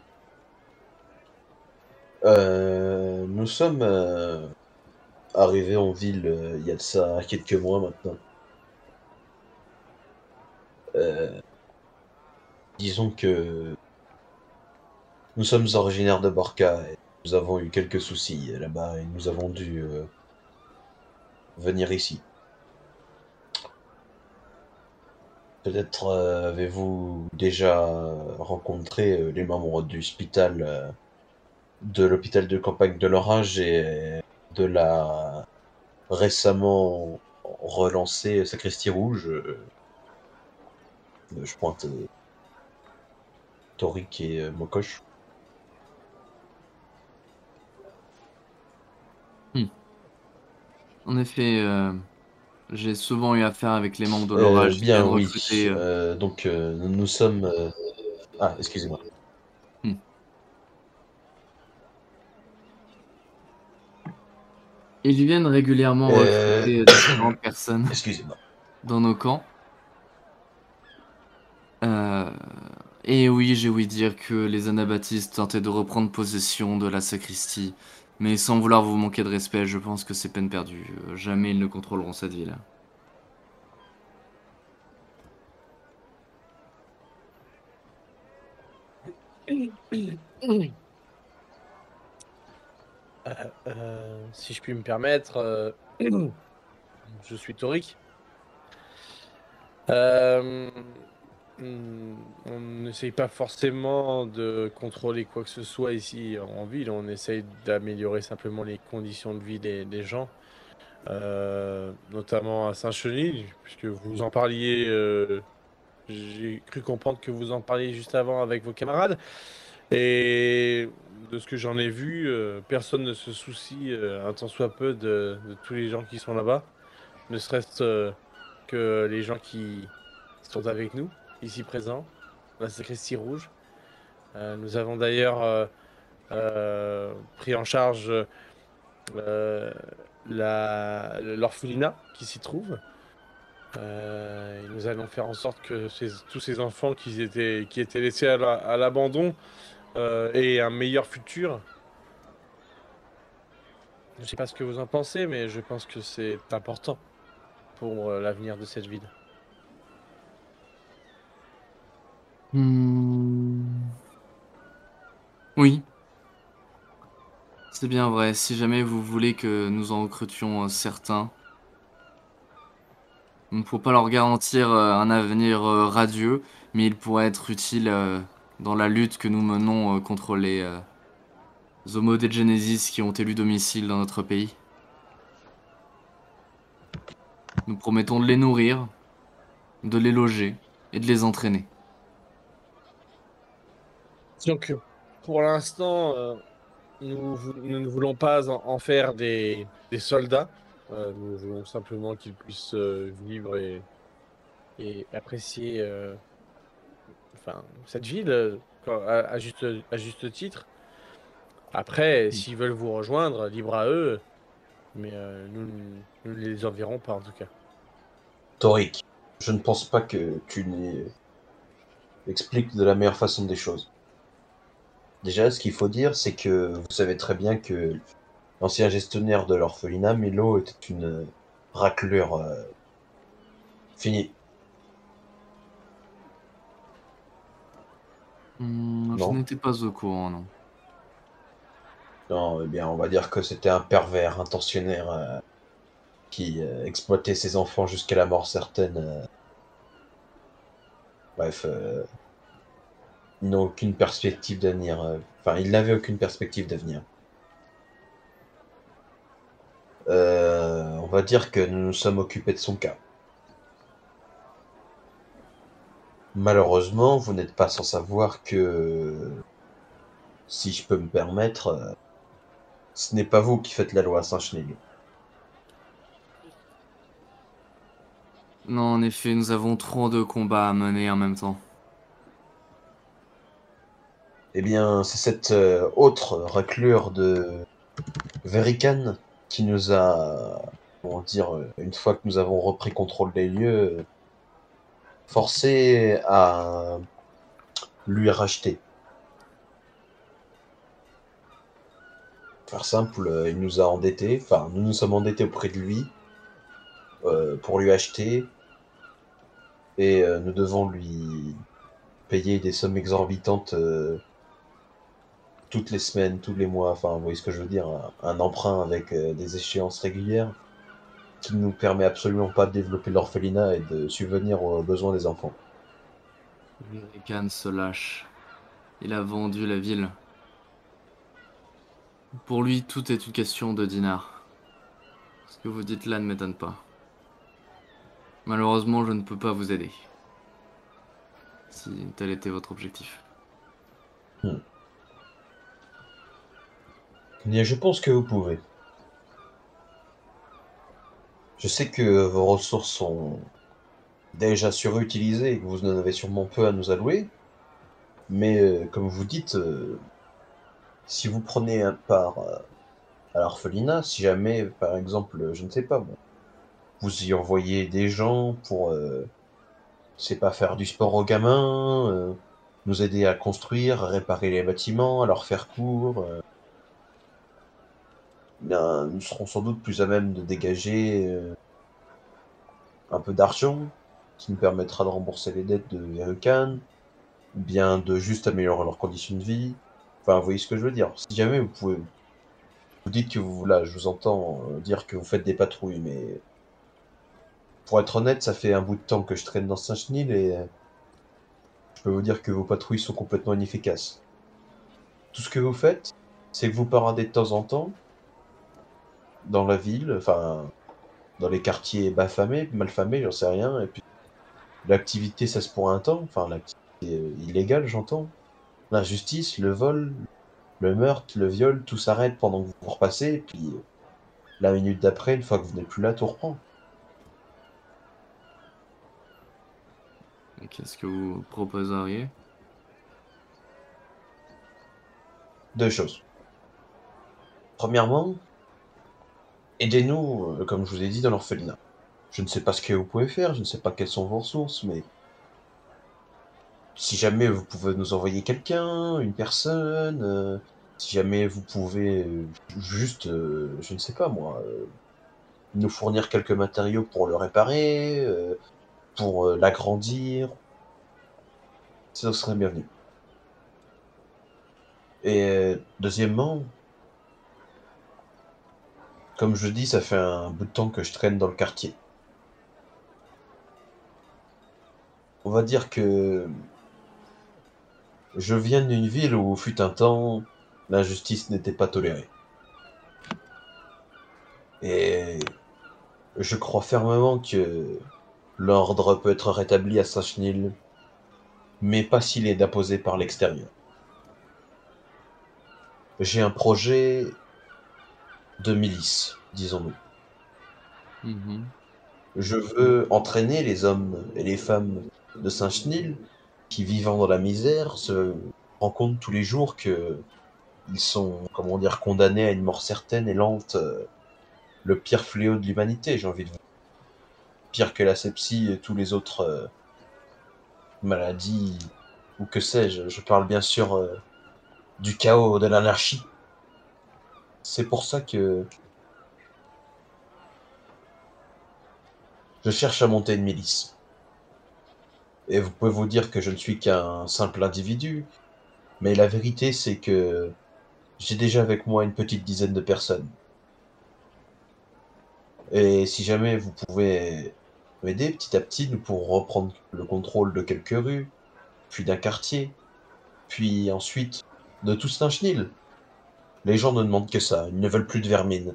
Euh, nous sommes euh, arrivés en ville euh, il y a de ça quelques mois maintenant. Euh, disons que nous sommes originaires de Borca et nous avons eu quelques soucis là-bas et nous avons dû euh, venir ici. Peut-être euh, avez-vous déjà rencontré euh, les membres du hospital, euh, de l'hôpital de campagne de l'Orage et de la récemment relancée Sacristie Rouge. euh, je pointe euh, Torik et euh, Mokosh. Hmm. En effet, euh, j'ai souvent eu affaire avec les membres de Euh, l'orage qui bien viennent oui. recruter. euh, Euh, donc euh, nous, nous sommes. euh, Ah, excusez-moi. hmm. Ils viennent régulièrement Euh... recruter différentes personnes excusez-moi. dans nos camps. Euh, Et oui, j'ai ouï dire que les anabaptistes tentaient de reprendre possession de la sacristie. Mais sans vouloir vous manquer de respect, je pense que c'est peine perdue. Euh, Jamais ils ne contrôleront cette ville. Euh, euh, si je puis me permettre, euh, je suis Torik. Euh, hmm, on n'essaye pas forcément de contrôler quoi que ce soit ici en ville, on essaye d'améliorer simplement les conditions de vie des, des gens, euh, notamment à Saint-Chenil, puisque vous en parliez, euh, j'ai cru comprendre que vous en parliez juste avant avec vos camarades, et de ce que j'en ai vu, euh, personne ne se soucie euh, un tant soit peu de, de tous les gens qui sont là-bas, ne serait-ce euh, que les gens qui sont avec nous, ici présents, la sacristie rouge. Euh, nous avons d'ailleurs euh, euh, pris en charge euh, la- l'orphelinat qui s'y trouve. Euh, et nous allons faire en sorte que ces- tous ces enfants qui étaient, qui étaient laissés à la- à l'abandon euh, aient un meilleur futur. Je ne sais pas ce que vous en pensez, mais je pense que c'est important pour euh, l'avenir de cette ville. Hmm. Oui, c'est bien vrai. Si jamais vous voulez que nous en recrutions euh, certains, on ne peut pas leur garantir euh, un avenir euh, radieux, mais ils pourraient être utiles euh, dans la lutte que nous menons euh, contre les euh, Homo de Genesis qui ont élu domicile dans notre pays. Nous promettons de les nourrir, de les loger et de les entraîner. Donc, pour l'instant, euh, nous, vou- nous ne voulons pas en, en faire des, des soldats. Euh, nous voulons simplement qu'ils puissent euh, vivre et, et apprécier euh, enfin, cette ville euh, quand- à, à juste, à juste titre. Après, s'ils veulent vous rejoindre, libre à eux, mais euh, nous, nous ne les enverrons pas en tout cas. Torik, je ne pense pas que tu n'es- expliques de la meilleure façon des choses. Déjà, ce qu'il faut dire, c'est que vous savez très bien que l'ancien gestionnaire de l'orphelinat, Milo, était une raclure euh, finie. Hmm, je Non? n'étais pas au courant, non. Non, eh bien, on va dire que c'était un pervers intentionnel. euh, qui euh, exploitait ses enfants jusqu'à la mort certaine. euh. Bref, euh, ils n'ont aucune perspective d'avenir. euh. Enfin, ils n'avaient aucune perspective d'avenir. Euh, on va dire que nous nous sommes occupés de son cas. Malheureusement, vous n'êtes pas sans savoir que, si je peux me permettre, euh, ce n'est pas vous qui faites la loi à Saint-Chenil. Non, en effet, nous avons trop de combats à mener en même temps. Eh bien, c'est cette euh, autre raclure de Verican qui nous a, comment dire, euh, une fois que nous avons repris contrôle des lieux, euh, forcé à lui racheter. Pour faire simple, euh, il nous a endettés, enfin, nous nous sommes endettés auprès de lui euh, pour lui acheter, et euh, nous devons lui payer des sommes exorbitantes euh, toutes les semaines, tous les mois, enfin, vous voyez ce que je veux dire, un, un emprunt avec euh, des échéances régulières qui ne nous permet absolument pas de développer l'orphelinat et de subvenir aux besoins des enfants. Khan se lâche. Il a vendu la ville. Pour lui, tout est une question de dinars. Ce que vous dites là ne m'étonne pas. Malheureusement, je ne peux pas vous aider. Si tel était votre objectif. Hmm. Eh bien, je pense que vous pouvez. Je sais que vos ressources sont déjà surutilisées et que vous en avez sûrement peu à nous allouer, mais euh, comme vous dites, euh, si vous prenez un part euh, à l'orphelinat, si jamais, par exemple, je ne sais pas, bon, vous y envoyez des gens pour, euh, je sais pas, faire du sport aux gamins, euh, nous aider à construire, à réparer les bâtiments, à leur faire cours, euh, bien, nous serons sans doute plus à même de dégager euh, un peu d'argent qui nous permettra de rembourser les dettes de Verucan, ou bien de juste améliorer leurs conditions de vie. Enfin, vous voyez ce que je veux dire. Si jamais vous pouvez, vous dites que vous, là, je vous entends euh, dire que vous faites des patrouilles, mais pour être honnête, ça fait un bout de temps que je traîne dans Saint-Chenil et euh, je peux vous dire que vos patrouilles sont complètement inefficaces. Tout ce que vous faites, c'est que vous paradez de temps en temps dans la ville, enfin, dans les quartiers bas-famés, mal-famés, j'en sais rien, et puis l'activité cesse pour un temps, enfin, l'activité euh, illégale, j'entends. L'injustice, le vol, le meurtre, le viol, tout s'arrête pendant que vous repassez, et puis euh, la minute d'après, une fois que vous n'êtes plus là, tout reprend. Qu'est-ce que vous proposeriez? Deux choses. Premièrement, aidez-nous, euh, comme je vous ai dit, dans l'orphelinat. Je ne sais pas ce que vous pouvez faire, je ne sais pas quelles sont vos ressources, mais si jamais vous pouvez nous envoyer quelqu'un, une personne, euh, si jamais vous pouvez euh, juste, euh, je ne sais pas moi, euh, nous fournir quelques matériaux pour le réparer, euh, pour euh, l'agrandir, ça serait bienvenu. Et euh, deuxièmement, comme je dis, ça fait un bout de temps que je traîne dans le quartier. On va dire que je viens d'une ville où, fut un temps, l'injustice n'était pas tolérée. Et je crois fermement que l'ordre peut être rétabli à Saint-Chenil, mais pas s'il est imposé par l'extérieur. J'ai un projet de milice, disons-nous. Mhm. Je veux entraîner les hommes et les femmes de Saint-Chenil qui, vivant dans la misère, se rendent compte tous les jours que ils sont, comment dire, condamnés à une mort certaine et lente, euh, le pire fléau de l'humanité, j'ai envie de vous dire. Pire que la sepsie et tous les autres euh, maladies, ou que sais-je. Je parle bien sûr euh, du chaos, de l'anarchie. C'est pour ça que je cherche à monter une milice. Et vous pouvez vous dire que je ne suis qu'un simple individu, mais la vérité c'est que j'ai déjà avec moi une petite dizaine de personnes. Et si jamais vous pouvez m'aider petit à petit, nous pourrons reprendre le contrôle de quelques rues, puis d'un quartier, puis ensuite de tout Stinchnill. Les gens ne demandent que ça, ils ne veulent plus de vermine.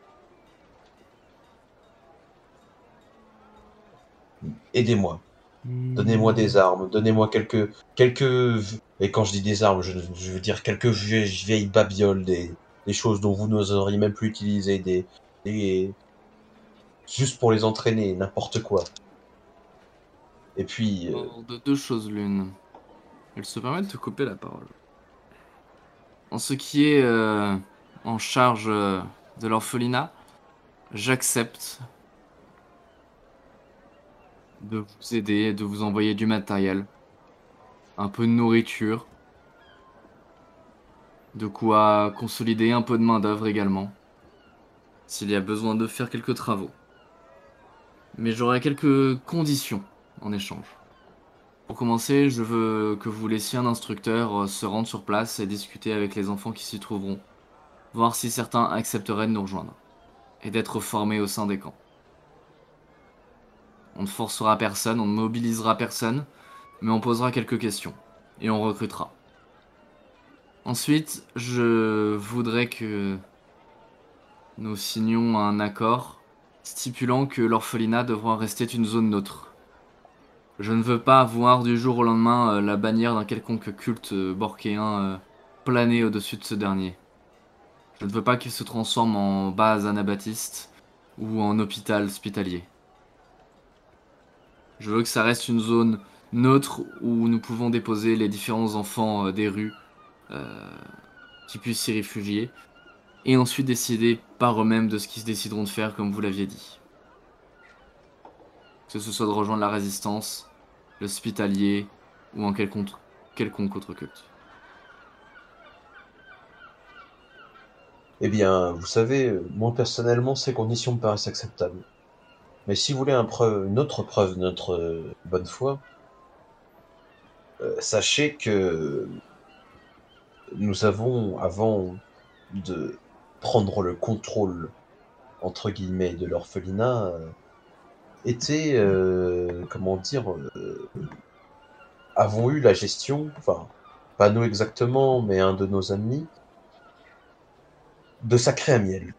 Aidez-moi, donnez-moi des armes, donnez-moi quelques... quelques... Et quand je dis des armes, je, je veux dire quelques vieilles, vieilles babioles, des, des choses dont vous n'oseriez même plus utiliser, des... des... juste pour les entraîner, n'importe quoi. Et puis... euh, Alors, de deux choses l'une. Elle se permet de te couper la parole. En ce qui est euh, en charge euh, de l'orphelinat, j'accepte de vous aider, de vous envoyer du matériel, un peu de nourriture, de quoi consolider un peu de main-d'œuvre également, s'il y a besoin de faire quelques travaux. Mais j'aurai quelques conditions en échange. Pour commencer, je veux que vous laissiez un instructeur euh, se rendre sur place et discuter avec les enfants qui s'y trouveront, voir si certains accepteraient de nous rejoindre, et d'être formés au sein des camps. On ne forcera personne, on ne mobilisera personne, mais on posera quelques questions, et on recrutera. Ensuite, je voudrais que nous signions un accord stipulant que l'orphelinat devra rester une zone neutre. Je ne veux pas voir du jour au lendemain euh, la bannière d'un quelconque culte euh, borkéen euh, planer au-dessus de ce dernier. Je ne veux pas qu'il se transforme en base anabaptiste ou en hôpital hospitalier. Je veux que ça reste une zone neutre où nous pouvons déposer les différents enfants euh, des rues euh, qui puissent s'y réfugier et ensuite décider par eux-mêmes de ce qu'ils décideront de faire comme vous l'aviez dit. Que ce soit de rejoindre la résistance, l'hospitalier ou en quelconque, quelconque autre culte. Eh bien, vous savez, euh, moi personnellement, ces conditions me paraissent acceptables. Mais si vous voulez un preuve, une autre preuve de notre euh, bonne foi, euh, sachez que nous avons, avant de prendre le contrôle, entre guillemets, de l'orphelinat, euh, été, euh, comment dire, euh, avons eu la gestion, enfin, pas nous exactement, mais un de nos amis, de Sacré à Miel.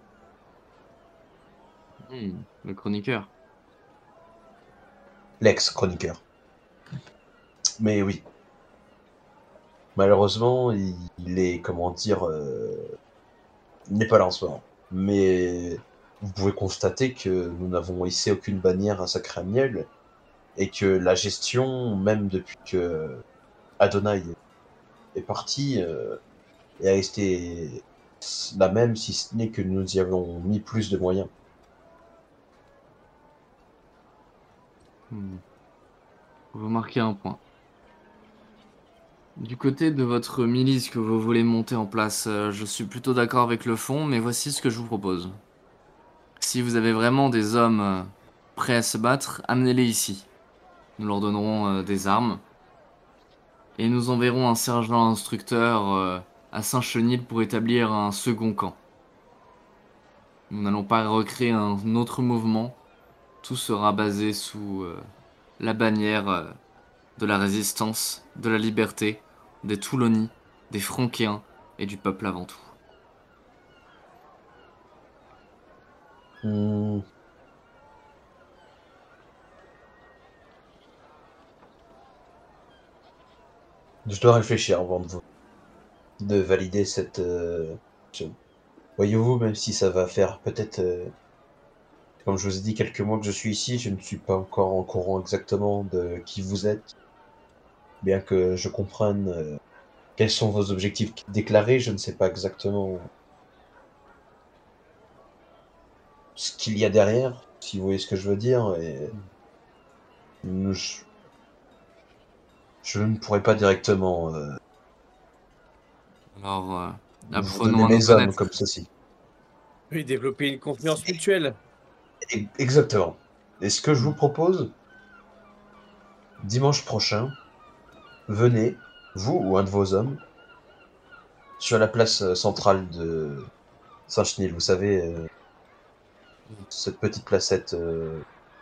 Hmm, le chroniqueur. L'ex-chroniqueur. Mais oui. Malheureusement, il, il est, comment dire, euh, il n'est pas là en ce moment. Mais vous pouvez constater que nous n'avons hissé aucune bannière à Sacré à Miel, et que la gestion, même depuis que Adonai est parti, euh, est restée la même, si ce n'est que nous y avons mis plus de moyens. Hmm. Vous marquez un point. Du côté de votre milice que vous voulez monter en place, euh, je suis plutôt d'accord avec le fond, mais voici ce que je vous propose. Si vous avez vraiment des hommes euh, prêts à se battre, amenez-les ici. Nous leur donnerons euh, des armes. Et nous enverrons un sergent instructeur euh, à Saint-Chenil pour établir un second camp. Nous n'allons pas recréer un autre mouvement. Tout sera basé sous euh, la bannière euh, de la résistance, de la liberté, des Toulonis, des Franquéens et du peuple avant tout. Hmm. Je dois réfléchir avant de, vous, de valider cette euh, option. Voyez-vous, même si ça va faire peut-être, euh, comme je vous ai dit, quelques mois que je suis ici, je ne suis pas encore au courant exactement de qui vous êtes. Bien que je comprenne euh, quels sont vos objectifs déclarés, je ne sais pas exactement ce qu'il y a derrière, si vous voyez ce que je veux dire. Et je, je ne pourrais pas directement euh, Alors, euh, vous apprenons donner à nous mes hommes connaître. comme ceci. Oui, développer une confiance mutuelle. E- Exactement. Et ce que je vous propose, dimanche prochain, venez, vous ou un de vos hommes, sur la place euh, centrale de Saint-Chenil, vous savez, euh, cette petite placette. Euh...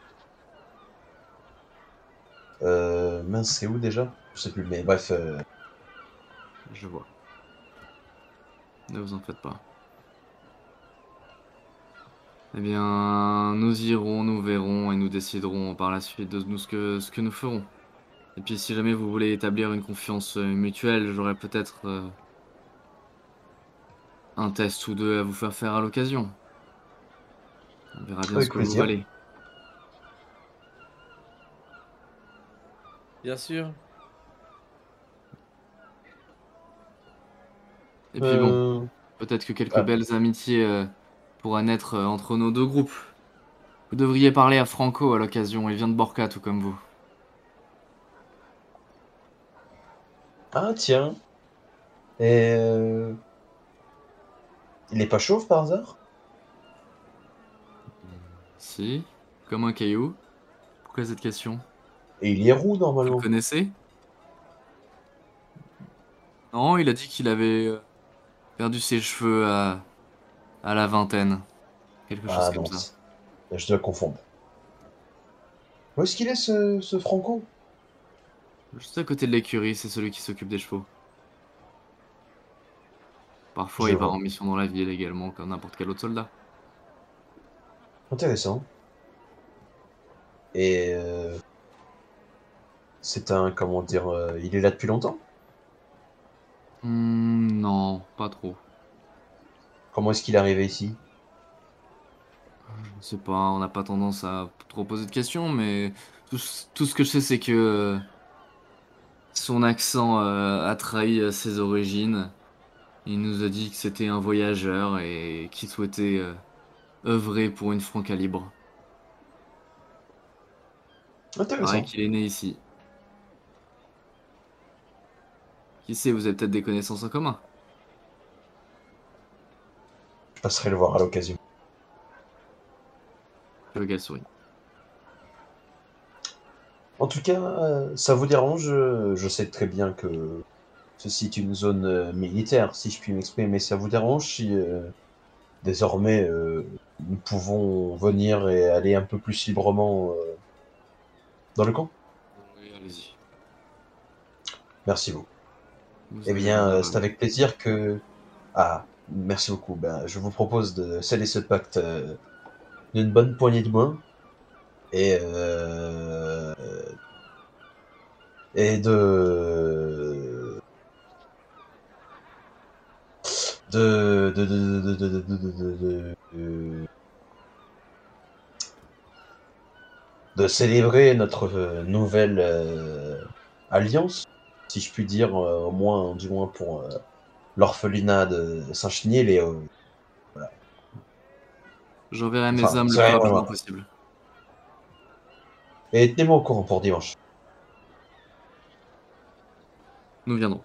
Euh... Mince, c'est où déjà? Je sais plus, mais bref. Euh... Je vois. Ne vous en faites pas. Eh bien, nous irons, nous verrons et nous déciderons par la suite de nous ce que, ce que nous ferons. Et puis si jamais vous voulez établir une confiance euh, mutuelle, j'aurai peut-être euh, un test ou deux à vous faire faire à l'occasion. On verra bien Avec ce que vous plaisir. valez. Bien sûr. Et puis bon, Euh... peut-être que quelques Ah. belles amitiés euh, pourraient naître euh, entre nos deux groupes. Vous devriez parler à Franco à l'occasion, il vient de Borca tout comme vous. ah, tiens. Et. Euh... Il est pas chauve par hasard? Si, comme un caillou. Pourquoi cette question? Et il est roux Vous le normalement. connaissez? Non, il a dit qu'il avait euh, perdu ses cheveux à, à la vingtaine. Quelque chose Ah comme non, ça. c'est- je dois confondre. Où est-ce qu'il est ce, ce Franco? Juste à côté de l'écurie, c'est celui qui s'occupe des chevaux. Parfois, Je il part vois. en mission dans la ville également, comme n'importe quel autre soldat. Intéressant. Et euh, c'est un, comment dire, euh, il est là depuis longtemps? Hmm, non, pas trop. Comment est-ce qu'il est arrivé ici? Je sais pas, on n'a pas tendance à trop poser de questions, mais tout, ce- tout ce que je sais, c'est que euh, son accent euh, a trahi euh, ses origines. Il nous a dit que c'était un voyageur et qu'il souhaitait euh, œuvrer pour une Franca libre. Pareil Intéressant. qu'il est né ici. Qui sait, vous avez peut-être des connaissances en commun. Je passerai le voir à l'occasion. Je veux qu'elle sourit. En tout cas, euh, ça vous dérange? euh, Je sais très bien que ceci est une zone euh, militaire, si je puis m'exprimer, mais ça vous dérange si euh, désormais euh, nous pouvons venir et aller un peu plus librement euh, dans le camp? Oui, allez-y. Merci beaucoup. Vous Eh avez bien, euh, l'honneur. c'est avec plaisir que... Ah, merci beaucoup. Ben, je vous propose de sceller ce pacte euh, d'une bonne poignée de main et, euh, et de... De, de, de, de, de, de, de, de, de, de- de célébrer notre euh, nouvelle euh, alliance, si je puis dire, euh, au moins, du moins pour euh, l'orphelinat de Saint-Chenil et euh, J'enverrai mes enfin, hommes le ça, plus ouais, rapidement voilà. possible. Et tenez-moi au courant pour dimanche. Nous viendrons.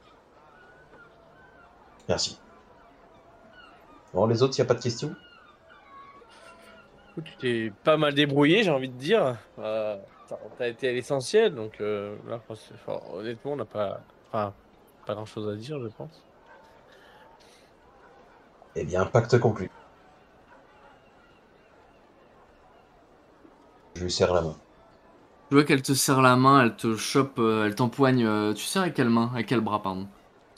Merci. Bon, les autres, il n'y a pas de questions? Écoute, tu t'es pas mal débrouillé, j'ai envie de dire. Euh, t'as t'as été à l'essentiel, donc euh, là, franch- enfin, honnêtement, on n'a pas, enfin, pas grand-chose à dire, je pense. Eh bien, pacte conclu. Je lui serre la main. Je vois qu'elle te serre la main, elle te chope, euh, elle t'empoigne. euh, tu sais avec quelle main? Avec quel bras, pardon?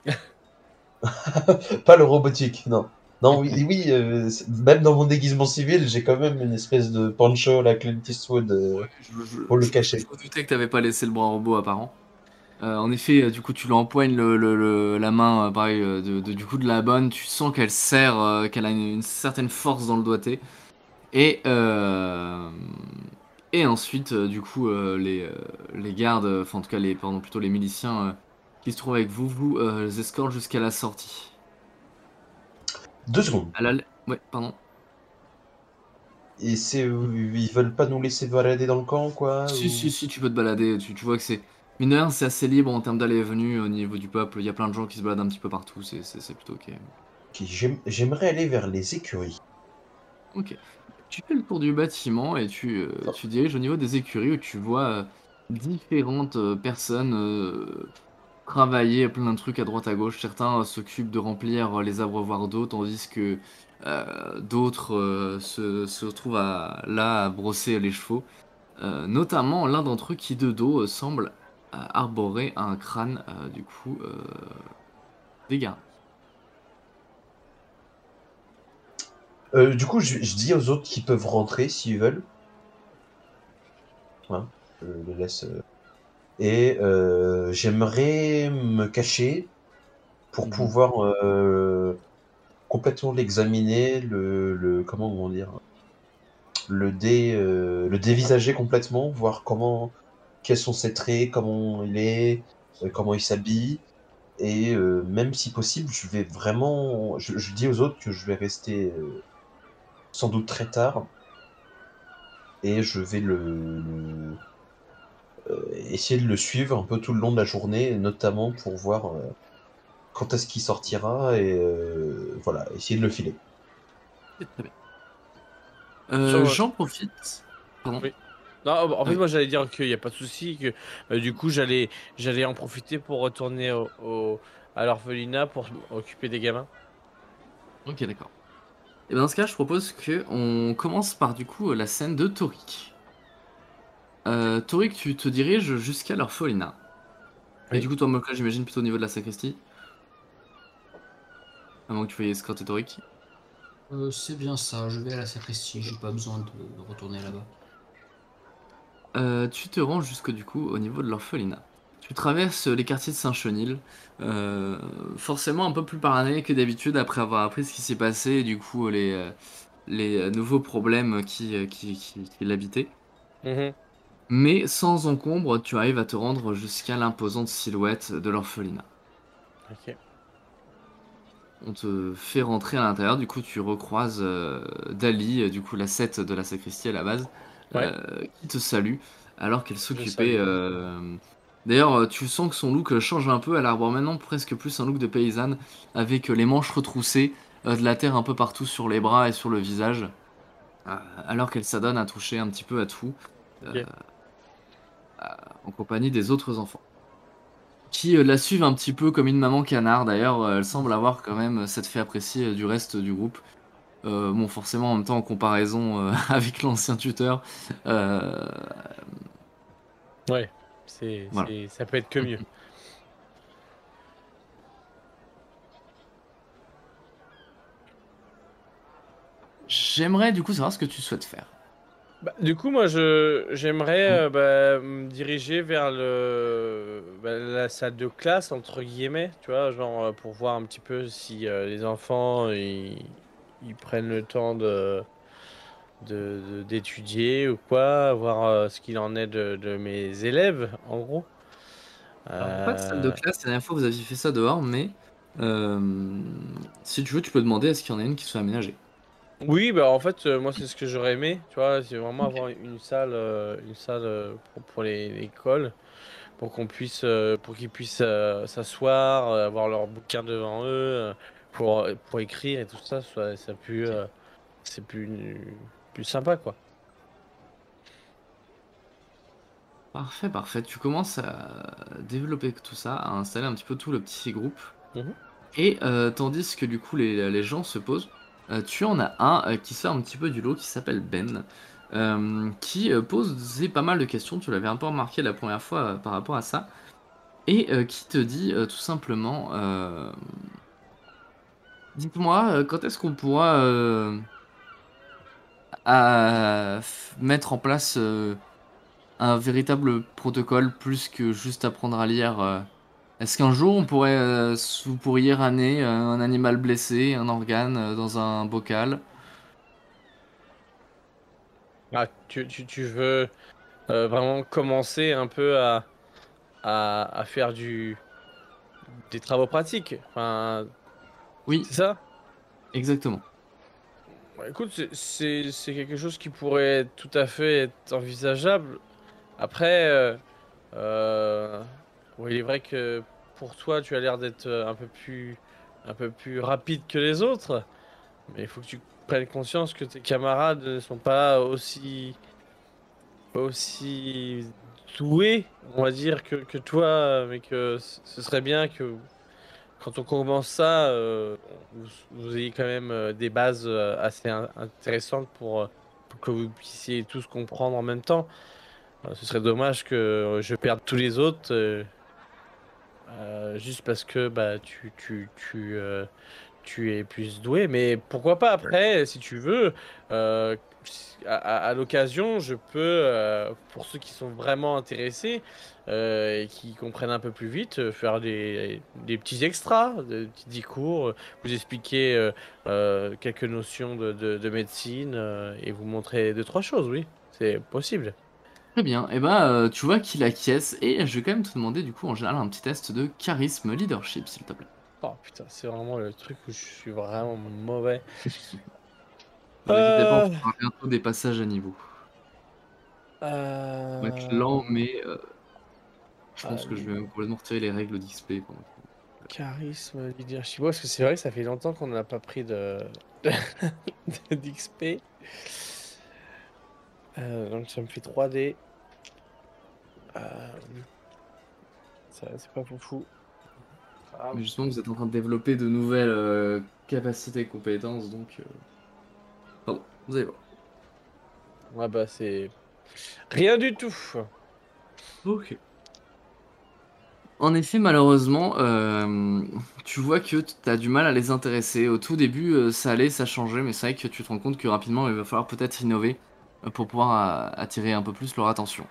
Pas le robotique, non. Non, oui, oui euh, c'est- même dans mon déguisement civil, j'ai quand même une espèce de poncho, la Clint Eastwood, euh, Je, je, pour le je, cacher. je me doutais que t'avais pas laissé le bras robot apparent. Euh, en effet, euh, du coup, tu lui empoignes le, le- le- la main, euh, pareil, euh, de, de- du coup de la bonne. Tu sens qu'elle serre, euh, qu'elle a une, une certaine force dans le doigté. Et, euh, et ensuite, euh, du coup, euh, les, euh, les gardes, euh, enfin en tout cas, les, pardon, plutôt les miliciens euh, qui se trouvent avec vous, vous euh, les escortent jusqu'à la sortie. Deux secondes. À la... Ouais, pardon. Et c'est, euh, ils veulent pas nous laisser balader dans le camp, quoi, Si, ou... si, si, tu peux te balader. Tu, tu vois que c'est. Mine de rien, c'est assez libre en termes d'aller et venue au niveau du peuple. Il y a plein de gens qui se baladent un petit peu partout. C'est c'est- c'est plutôt ok. Ok, j'aime- j'aimerais aller vers les écuries. Ok. Tu fais le tour du bâtiment et tu, euh, tu diriges au niveau des écuries où tu vois euh, différentes euh, personnes euh, travailler plein de trucs à droite à gauche. Certains euh, s'occupent de remplir euh, les abreuvoirs d'eau, tandis que euh, d'autres euh, se, se retrouvent à, là à brosser les chevaux. Euh, notamment l'un d'entre eux qui de dos euh, semble euh, arborer un crâne euh, du coup euh, des gars. Euh, du coup, je, je dis aux autres qu'ils peuvent rentrer s'ils veulent. Hein, je les laisse. euh. Et euh, j'aimerais me cacher pour Mhm. pouvoir euh, complètement l'examiner, le, le comment on va dire, le dé, euh, le dévisager complètement, voir comment, quels sont ses traits, comment il est, euh, comment il s'habille. Et euh, même si possible, je vais vraiment, je, je dis aux autres que je vais rester euh, sans doute très tard et je vais le, le- euh, essayer de le suivre un peu tout le long de la journée, notamment pour voir euh, quand est-ce qu'il sortira et euh, voilà, essayer de le filer. C'est très bien. Euh, Sur... j'en profite. Pardon. Oui. Non, bah, en Ah fait, oui. moi, j'allais dire qu'il n'y a pas de souci, que euh, du coup, j'allais j'allais en profiter pour retourner au, au- à l'orphelinat pour m'occuper des gamins. Ok, d'accord. Et bien dans ce cas, je propose que on commence par du coup la scène de Torik. Euh, Torik, tu te diriges jusqu'à l'orphelinat. Et Oui. du coup, toi, Moka, j'imagine plutôt au niveau de la sacristie. À moins que tu veuilles escorter Torik. Euh, c'est bien ça, je vais à la sacristie, j'ai pas besoin de retourner là-bas. Euh, tu te rends jusqu'au du coup au niveau de l'orphelinat. Tu traverses les quartiers de Saint-Chenil, euh, forcément un peu plus paranoïaque que d'habitude après avoir appris ce qui s'est passé et du coup les, euh, les euh, nouveaux problèmes qui, euh, qui, qui, qui l'habitaient. Mhm. Mais sans encombre, tu arrives à te rendre jusqu'à l'imposante silhouette de l'orphelinat. Ok. On te fait rentrer à l'intérieur, du coup tu recroises euh, Dali, euh, du coup la sect de la sacristie à la base, Ouais, euh, qui te salue alors qu'elle je s'occupait. salue. euh, D'ailleurs, euh, tu sens que son look euh, change un peu, elle arbore maintenant presque plus un look de paysanne avec euh, les manches retroussées, euh, de la terre un peu partout sur les bras et sur le visage, euh, alors qu'elle s'adonne à toucher un petit peu à tout, euh, Ok. en compagnie des autres enfants. Qui euh, la suivent un petit peu comme une maman canard d'ailleurs, euh, elle semble avoir quand même euh, cette fait apprécier euh, du reste du groupe. Euh, bon, forcément, en même temps, en comparaison euh, avec l'ancien tuteur, euh, Ouais, c'est, voilà. c'est, ça peut être que mieux. J'aimerais du coup savoir ce que tu souhaites faire. Bah, du coup, moi, je, j'aimerais Mm. euh, bah, me diriger vers le, bah, la salle de classe, entre guillemets, tu vois, genre euh, pour voir un petit peu si euh, les enfants ils, ils prennent le temps de, de, de- d'étudier ou quoi, voir euh, ce qu'il en est de, de mes élèves, en gros. Alors, pas de salle de Euh, classe, la dernière fois vous aviez fait ça dehors, mais euh, si tu veux, tu peux demander à ce qu'il y en ait une qui soit aménagée. Oui, bah en fait, euh, moi c'est ce que j'aurais aimé, tu vois, c'est vraiment avoir une salle, euh, une salle euh, pour, pour les- l'école, pour qu'on puisse, euh, pour qu'ils puissent euh, s'asseoir, euh, avoir leurs bouquins devant eux, euh, pour, pour écrire et tout ça, soit, ça plus, Ok. euh, c'est plus, plus sympa, quoi. Parfait, parfait. Tu commences à développer tout ça, à installer un petit peu tout le petit groupe. Mhm. Et euh, tandis que du coup les, les gens se posent, euh, tu en as un euh, qui sort un petit peu du lot qui s'appelle Ben, euh, qui euh, pose pas mal de questions. Tu l'avais un peu remarqué la première fois euh, par rapport à ça. Et euh, qui te dit euh, tout simplement euh, dites-moi, euh, quand est-ce qu'on pourra euh, à- f- mettre en place euh, un véritable protocole plus que juste apprendre à lire euh, Est-ce qu'un jour on pourrait, euh, s- vous pourriez ramener euh, un animal blessé, un organe euh, dans un bocal? Ah, tu, tu, tu veux euh, vraiment commencer un peu à, à, à faire du, des travaux pratiques, enfin, Oui, c'est ça? exactement. Bah, écoute, c'est c'est- c'est quelque chose qui pourrait tout à fait être envisageable. Après, euh, euh, oui, il est vrai que pour toi, tu as l'air d'être euh, un peu plus, un peu plus rapide que les autres, mais il faut que tu prennes conscience que tes camarades ne sont pas aussi, aussi doué, on va dire, que, que toi, mais que c- ce serait bien que quand on commence ça, euh, vous, vous ayez quand même euh, des bases euh, assez in- intéressantes pour, euh, pour que vous puissiez tous comprendre en même temps. Euh, ce serait dommage que je perde tous les autres euh, euh, juste parce que bah, tu, tu, tu, euh, tu es plus doué. Mais pourquoi pas après, si tu veux, euh, si- à, à- à l'occasion, je peux, euh, pour ceux qui sont vraiment intéressés euh, et qui comprennent un peu plus vite, euh, faire des, des petits extras, des petits dix cours, euh, vous expliquer euh, euh, quelques notions de, de, de médecine euh, et vous montrer deux, trois choses, oui, c'est possible. Très bien, et bah euh, tu vois qu'il acquiesce, et je vais quand même te demander du coup en général un petit test de charisme leadership s'il te plaît. Oh putain, c'est vraiment le truc où je suis vraiment mauvais. Ne vous inquiétez pas, on Euh... fera bientôt des passages à niveau. On va être lent, euh, mais euh, je pense que je vais euh, même complètement retirer les règles d'X P pendant que- Charisme, leadership. Ouais, parce que c'est vrai que ça fait longtemps qu'on n'a pas pris de d'X P. Euh, donc ça me fait trois D. Euh, ça, c'est pas foufou. Ah, Mais justement, vous êtes en train de développer de nouvelles euh, capacités et compétences, donc... euh, Pardon, vous allez voir. ouais, bah c'est rien du tout. Ok. En effet, malheureusement, euh, tu vois que tu as du mal à les intéresser. Au tout début, euh, ça allait, ça changeait, mais c'est vrai que tu te rends compte que rapidement, il va falloir peut-être innover euh, pour pouvoir euh, attirer un peu plus leur attention.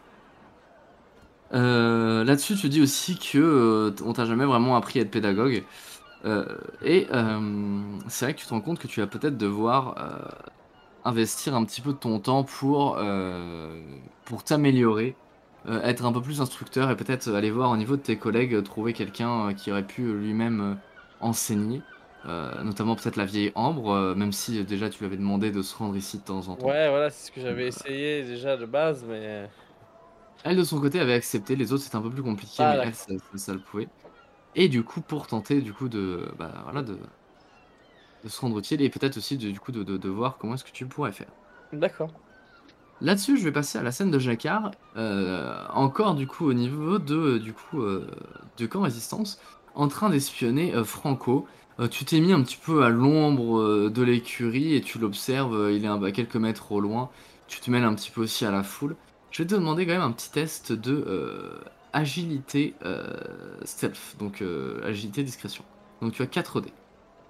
Euh, là-dessus, tu dis aussi que euh, on t'a jamais vraiment appris à être pédagogue. Euh, et euh, c'est vrai que tu te rends compte que tu vas peut-être devoir euh, investir un petit peu de ton temps pour, euh, pour t'améliorer, euh, être un peu plus instructeur et peut-être aller voir au niveau de tes collègues, euh, trouver quelqu'un euh, qui aurait pu euh, lui-même euh, enseigner, euh, notamment peut-être la vieille Ambre, euh, même si euh, déjà tu lui avais demandé de se rendre ici de temps en temps. Ouais, voilà, c'est ce que j'avais essayé déjà de base, mais Elle de son côté avait accepté, les autres c'était un peu plus compliqué, ah mais elle d'accord, ça, ça- ça le pouvait. Et du coup pour tenter du coup de, bah, voilà, de, de se rendre utile et peut-être aussi de, du coup de, de, de voir comment est-ce que tu pourrais faire. d'accord. Là-dessus, je vais passer à la scène de Jacquard, euh, encore du coup au niveau de, euh, du coup, euh, de Camp Résistance, en train d'espionner euh, Franco. Euh, tu t'es mis un petit peu à l'ombre euh, de l'écurie et tu l'observes, euh, il est à quelques mètres au loin. Tu te mêles un petit peu aussi à la foule. Je vais te demander quand même un petit test de euh, agilité euh, stealth, donc euh, agilité discrétion. Donc tu as quatre dés.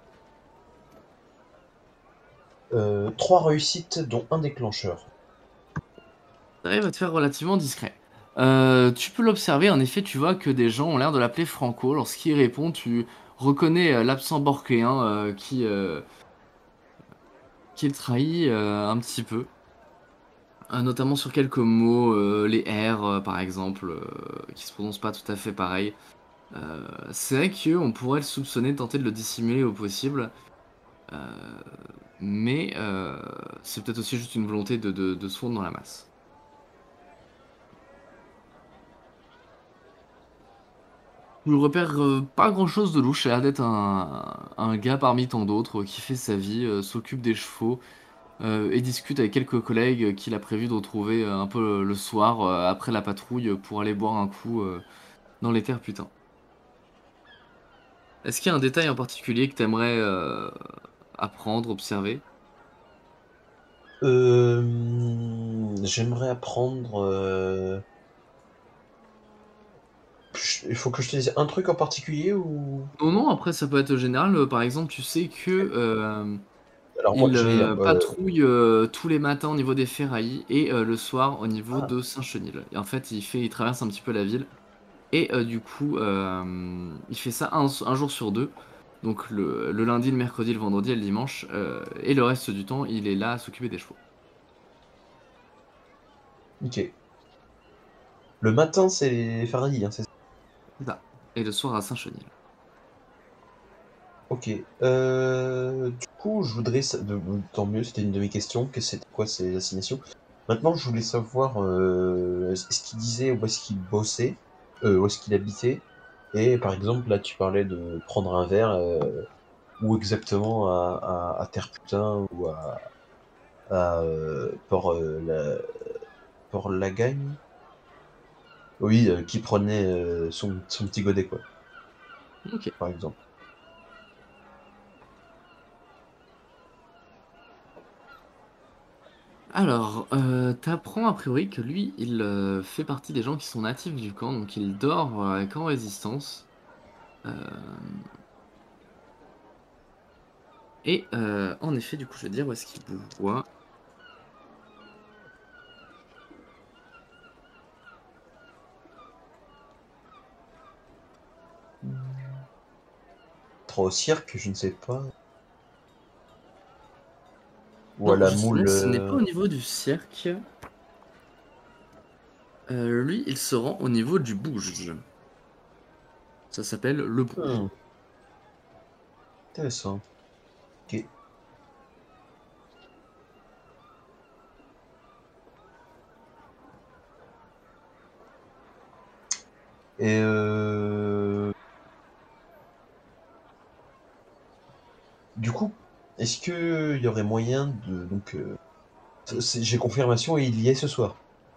Euh, trois réussites, dont un déclencheur. T'arrives à te faire relativement discret. Euh, tu peux l'observer, en effet, tu vois que des gens ont l'air de l'appeler Franco. Lorsqu'il répond, tu reconnais euh, l'absent borkéen euh, qui, euh, qui le trahit euh, un petit peu. Euh, notamment sur quelques mots, euh, les R euh, par exemple, euh, qui se prononcent pas tout à fait pareil. Euh, c'est vrai qu'on pourrait le soupçonner de tenter de le dissimuler au possible. euh, mais euh, c'est peut-être aussi juste une volonté de, de, de se fondre dans la masse. Je repère euh, pas grand-chose de louche, ça a l'air d'être un, un gars parmi tant d'autres euh, qui fait sa vie, euh, s'occupe des chevaux euh, et discute avec quelques collègues euh, qu'il a prévu de retrouver euh, un peu le, le soir euh, après la patrouille euh, pour aller boire un coup euh, dans les terres putain. Est-ce qu'il y a un détail en particulier que t'aimerais euh, apprendre, observer? Euh, J'aimerais apprendre. euh, je- Il faut que je te dise un truc en particulier ou. Non, non, après ça peut être général. euh, par exemple, tu sais que euh, Alors moi il je vais. euh, euh, patrouille euh, tous les matins au niveau des ferrailles et euh, le soir au niveau Ah, de Saint-Chenil. Et en fait, il fait, il traverse un petit peu la ville. Et euh, du coup, euh, il fait ça un, un jour sur deux. Donc le, le lundi, le mercredi, le vendredi et le dimanche. Euh, et le reste du temps, il est là à s'occuper des chevaux. ok. Le matin c'est les Faraday, hein, c'est ça. C'est ça. Et le soir à Saint-Chenil. Ok. Euh, du coup, je voudrais. sa- de- Tant mieux, c'était une de mes questions. Que c'était quoi ces assignations? Maintenant, je voulais savoir euh, ce qu'il disait, où est-ce qu'il bossait, euh, où est-ce qu'il habitait. Et par exemple, là, tu parlais de prendre un verre, euh, où exactement à, à, à Terre-Putain ou à, à euh, Port, euh, la, Port Lagagne. Oui, euh, qui prenait euh, son, son petit godet, quoi, Ok. par exemple. Alors, euh, t'apprends a priori que lui, il euh, fait partie des gens qui sont natifs du camp, donc il dort euh, avec en résistance. Euh, et euh, en effet, du coup, je vais dire où est-ce qu'il vous voit. Trop au cirque, je ne sais pas. Ou à Non, la justement, moule. ce n'est pas euh, au niveau du cirque. Euh, lui, il se rend au niveau du bouge. Ça s'appelle le bouge. hmm, intéressant. Ok. Et euh... du coup, est-ce que il y aurait moyen de donc euh, c'est- j'ai confirmation et il y est ce soir.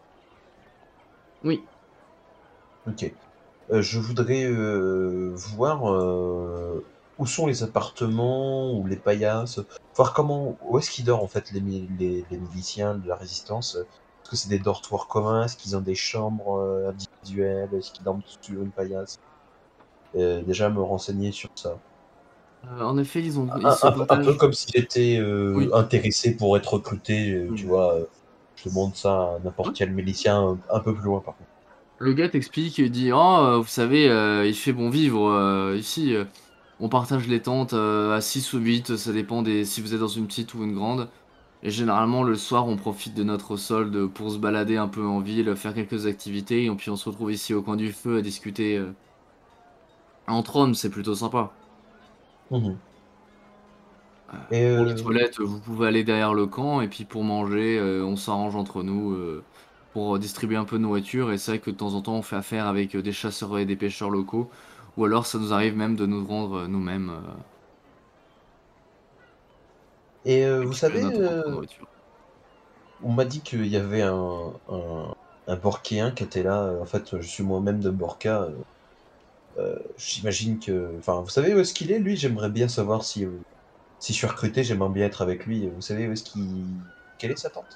Oui. Ok. Euh, je voudrais euh, voir euh, où sont les appartements ou les paillasses, voir comment, où est-ce qu'ils dorment en fait les, mi- les, les miliciens de la résistance. Est-ce que c'est des dortoirs communs? Est-ce qu'ils ont des chambres euh, individuelles? Est-ce qu'ils dorment sur une paillasse? Euh, déjà me renseigner sur ça. Euh, en effet, ils ont, ils Un, se un peu, un peu partagent. comme si j'étais euh, Oui. intéressé pour être recruté, euh, tu Mm. vois. euh, je demande ça à Ouais. n'importe quel milicien un, un peu plus loin par contre. Le gars t'explique, il dit, oh, euh, vous savez, euh, il fait bon vivre euh, ici. euh, on partage les tentes euh, à six ou huit, ça dépend des si vous êtes dans une petite ou une grande. Et généralement, le soir, on profite de notre solde pour se balader un peu en ville, faire quelques activités, et puis on se retrouve ici au coin du feu à discuter euh, entre hommes, c'est plutôt sympa. Mhm. Euh, Et pour les euh, toilettes, vous pouvez aller derrière le camp, et puis pour manger, euh, on s'arrange entre nous euh, pour distribuer un peu de nourriture. Et c'est vrai que de temps en temps, on fait affaire avec euh, des chasseurs et des pêcheurs locaux, ou alors ça nous arrive même de nous rendre euh, nous-mêmes euh, et euh, vous récupérer savez, notre propre euh, nourriture. on m'a dit qu'il y avait un, un, un Borkéen qui était là. euh, En fait, je suis moi-même de Borca. euh, euh, J'imagine que. Enfin, vous savez où est-ce qu'il est, lui? J'aimerais bien savoir si, euh, si je suis recruté, j'aimerais bien être avec lui. Vous savez où est-ce qu'il. Quelle est sa tente?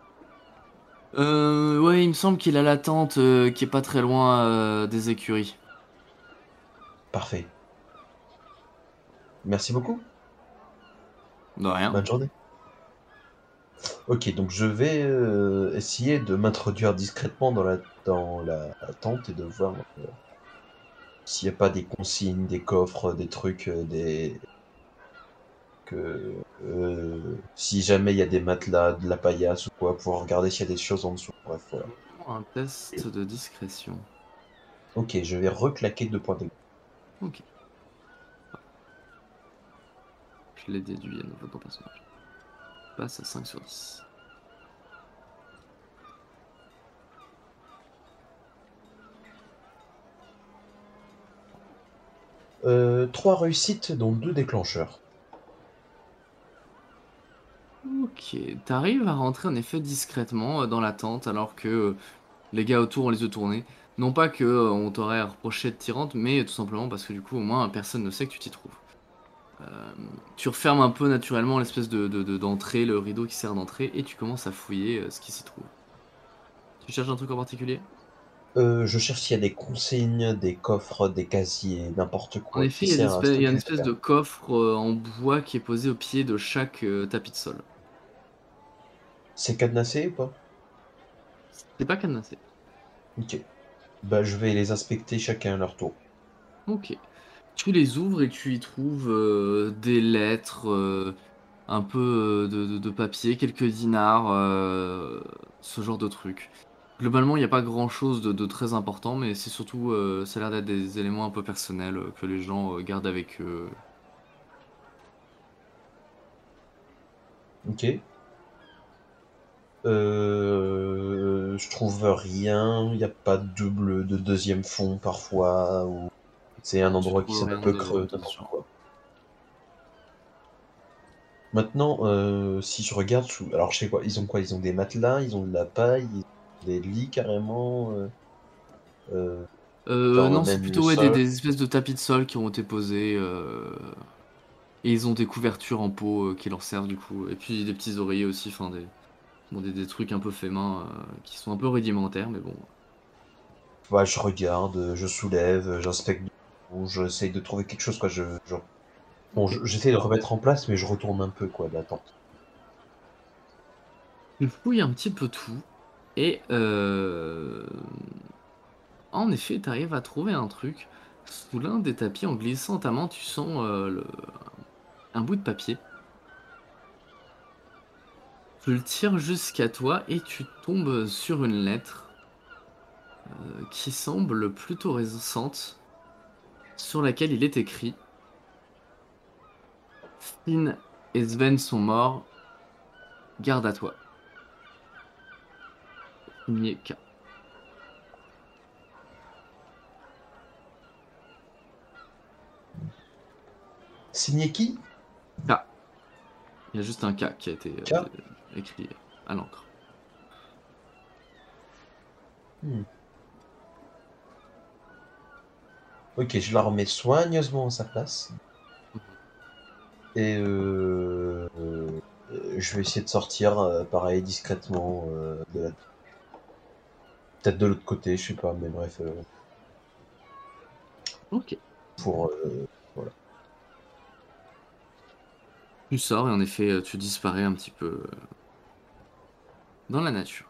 Euh, ouais, il me semble qu'il a la tente euh, qui est pas très loin euh, des écuries. Parfait. Merci beaucoup. De rien. Bonne journée. Ok, donc je vais euh, essayer de m'introduire discrètement dans la, dans la, la tente et de voir euh, s'il n'y a pas des consignes, des coffres, des trucs, euh, des, que euh, si jamais il y a des matelas, de la paillasse ou quoi, pour regarder s'il y a des choses en dessous. Bref, voilà. Un test de discrétion. Ok, je vais reclaquer deux points de. Ok, je l'ai déduit à nouveau dans le personnage. Passe à cinq sur dix. Euh, trois réussites, dont deux déclencheurs. Ok, t'arrives à rentrer en effet discrètement euh, dans la tente alors que euh, les gars autour ont les yeux tournés. Non pas que euh, on t'aurait reproché de tyrante, mais tout simplement parce que du coup au moins personne ne sait que tu t'y trouves. Euh, tu refermes un peu naturellement l'espèce de, de- de- d'entrée, le rideau qui sert d'entrée, et tu commences à fouiller euh, ce qui s'y trouve. Tu cherches un truc en particulier? Euh, je cherche s'il y a des consignes, des coffres, des casiers, n'importe En quoi effet, qui il y a, des sert à espèces- il y a stocker une les espèce de affaires. coffre euh, en bois qui est posé au pied de chaque euh, tapis de sol. C'est cadenassé ou pas? C'est pas cadenassé. Ok. Bah, je vais les inspecter chacun à leur tour. Ok. Tu les ouvres et tu y trouves euh, des lettres, euh, un peu euh, de, de- de papier, quelques dinars, euh, ce genre de trucs. Globalement, il n'y a pas grand-chose de, de très important, mais c'est surtout, euh, ça a l'air d'être des éléments un peu personnels euh, que les gens euh, gardent avec eux. Ok. Euh, je trouve rien. Il n'y a pas de double de deuxième fond parfois. Ou c'est un Tu endroit qui trouves semble un rien peu de, creux, de ce n'importe genre. quoi. Maintenant, euh, si je regarde sous. Alors, je sais quoi. Ils ont quoi? Ils ont des matelas, ils ont de la paille, ils ont des lits carrément. euh. euh, Euh, Genre non, c'est même le plutôt ouais, des, sol. des espèces de tapis de sol qui ont été posés. euh, Et ils ont des couvertures en peau euh, qui leur servent du coup. Et puis des petits oreillers aussi, enfin des, bon, des, des trucs un peu faits main euh, qui sont un peu rudimentaires, mais bon. Ouais, je regarde, je soulève, j'inspecte, j'essaye de trouver quelque chose, quoi. Je, je- bon, Ok. je- j'essaie de remettre en place, mais je retourne un peu, quoi, de la tente. Tu fouilles un petit peu tout. Et euh, en effet, tu arrives à trouver un truc. Sous l'un des tapis, en glissant ta main, tu sens euh, le- un bout de papier. Tu le tires jusqu'à toi et tu tombes sur une lettre euh, qui semble plutôt récente, sur laquelle il est écrit Finn et Sven sont morts, garde à toi. Signé K. Signé qui? K. Il y a juste un K qui a été K. euh, écrit à l'encre. Hmm. Ok, je la remets soigneusement à sa place. Et euh, euh, je vais essayer de sortir, euh, pareil, discrètement, euh, de la... peut-être de l'autre côté, je sais pas, mais bref, euh, Ok. pour... euh, voilà. Tu sors et en effet, euh, tu disparais un petit peu euh, dans la nature.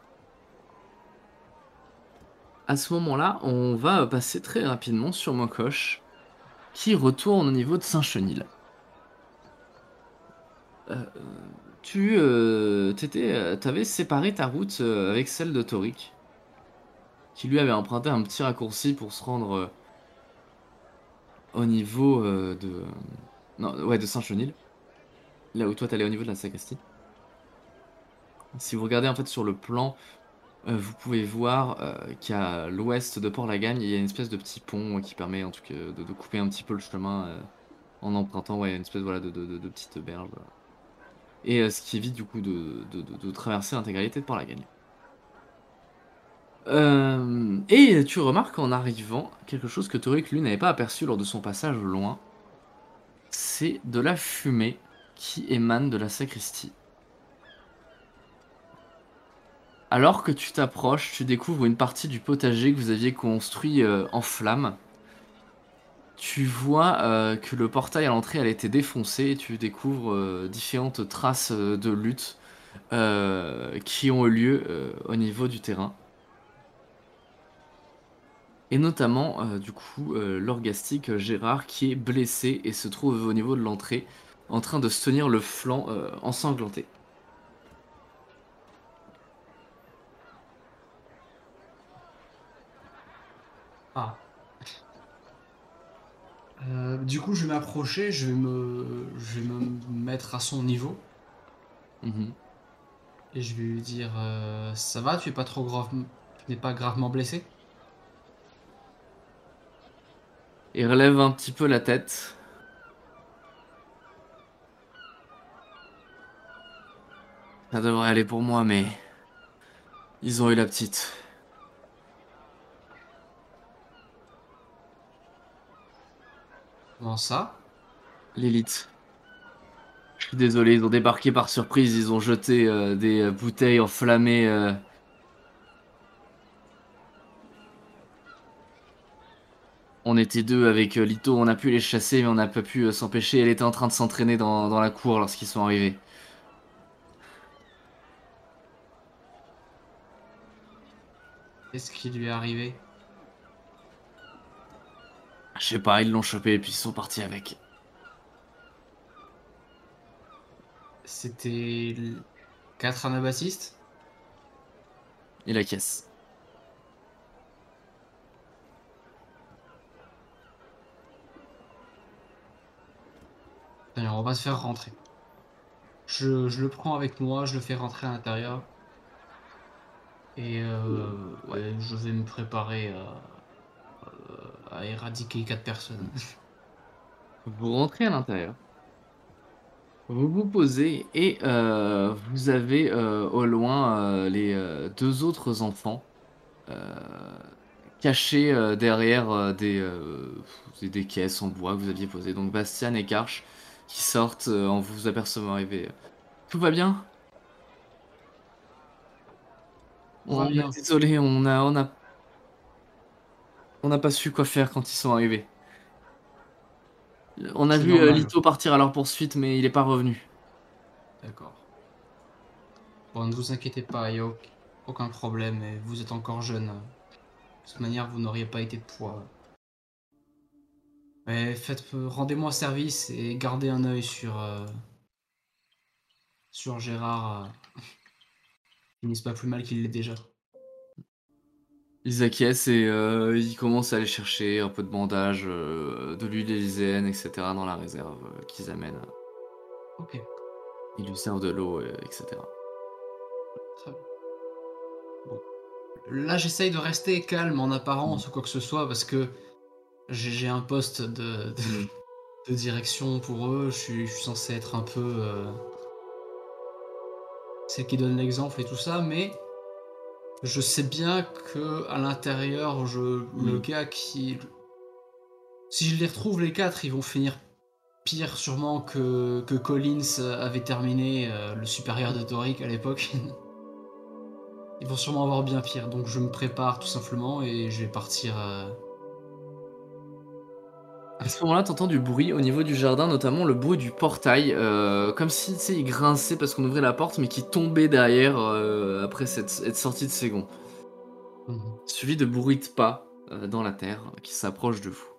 À ce moment-là, on va passer très rapidement sur Mokosh, qui retourne au niveau de Saint-Chenil. Euh, tu euh, t'étais, euh, t'avais séparé ta route euh, avec celle de Torik, qui lui avait emprunté un petit raccourci pour se rendre euh, au niveau euh, de... Non, ouais, de Saint-Chenil, là où toi t'allais au niveau de la sacristie. Si vous regardez en fait sur le plan, euh, vous pouvez voir euh, qu'à l'ouest de Port-Lagagne, il y a une espèce de petit pont euh, qui permet en tout cas de, de couper un petit peu le chemin euh, en empruntant ouais, une espèce voilà, de, de, de, de petite berge. Voilà. Et euh, ce qui évite du coup de, de, de, de traverser l'intégralité de Port-Lagagne. Euh, et tu remarques en arrivant quelque chose que Torik lui n'avait pas aperçu lors de son passage loin, c'est de la fumée qui émane de la sacristie. Alors que tu t'approches, tu découvres une partie du potager que vous aviez construit euh, en flammes. Tu vois euh, que le portail à l'entrée a été défoncé et tu découvres euh, différentes traces euh, de lutte euh, qui ont eu lieu euh, au niveau du terrain. Et notamment, euh, du coup, euh, l'orgastique Gérard qui est blessé et se trouve au niveau de l'entrée en train de se tenir le flanc euh, ensanglanté. Ah. Euh, du coup, je vais m'approcher, je vais me, je vais me mettre à son niveau Mhm. et je vais lui dire euh, ça va, tu es pas trop grave, tu n'es pas gravement blessé? Il relève un petit peu la tête. Ça devrait aller pour moi, mais ils ont eu la petite. Comment ça? L'élite. Je suis désolé, ils ont débarqué par surprise, ils ont jeté euh, des euh, bouteilles enflammées. euh. On était deux avec euh, Lito, on a pu les chasser, mais on n'a pas pu euh, s'empêcher. Elle était en train de s'entraîner dans, dans la cour lorsqu'ils sont arrivés. Qu'est-ce qui lui est arrivé? Je sais pas, ils l'ont chopé et puis ils sont partis avec. C'était l- quatre anabaptistes? Et la caisse. D'ailleurs, on va se faire rentrer. Je, je le prends avec moi, je le fais rentrer à l'intérieur. Et euh, ouais, je vais me préparer à, à éradiquer quatre personnes. Vous rentrez à l'intérieur. Vous vous posez et euh, vous avez euh, au loin euh, les euh, deux autres enfants euh, cachés euh, derrière euh, des, euh, des, des caisses en bois que vous aviez posées. Donc Bastian et Karch qui sortent euh, en vous apercevant arriver. Tout va bien? Tout va On bien. est désolé, on a, on a, on n'a pas su quoi faire quand ils sont arrivés. On a C'est vu euh, normal. Lito partir à leur poursuite, mais il est pas revenu. D'accord. Bon, ne vous inquiétez pas, il n'y a au- aucun problème, et vous êtes encore jeune. De toute manière, vous n'auriez pas été de poids. Mais faites, rendez-moi service et gardez un œil sur, euh, sur Gérard. Euh, qu'il n'isse pas plus mal qu'il l'est déjà. Ils acquiescent et euh, ils commencent à aller chercher un peu de bandage, euh, de l'huile élyséenne, et cetera dans la réserve euh, qu'ils amènent. Ok, Ils lui servent de l'eau, euh, et cetera. très bien. Bon. Là, j'essaye de rester calme en apparence ou quoi que ce soit parce que j'ai j'ai un poste de, de, de direction pour eux. Je suis, je suis censé être un peu euh, celle qui donne l'exemple et tout ça, mais je sais bien que à l'intérieur, je le Mm. gars qui, si je les retrouve les quatre, ils vont finir pire sûrement que, que Collins avait terminé, euh, le supérieur de Doric à l'époque. Ils vont sûrement avoir bien pire, donc je me prépare tout simplement et je vais partir. euh, À ce moment-là, t'entends du bruit au niveau du jardin, notamment le bruit du portail, euh, comme si tu sais, il grinçait parce qu'on ouvrait la porte, mais qui tombait derrière euh, après cette, être sorti de ses gonds. Mhm. Suivi de bruits de pas euh, dans la terre qui s'approchent de vous.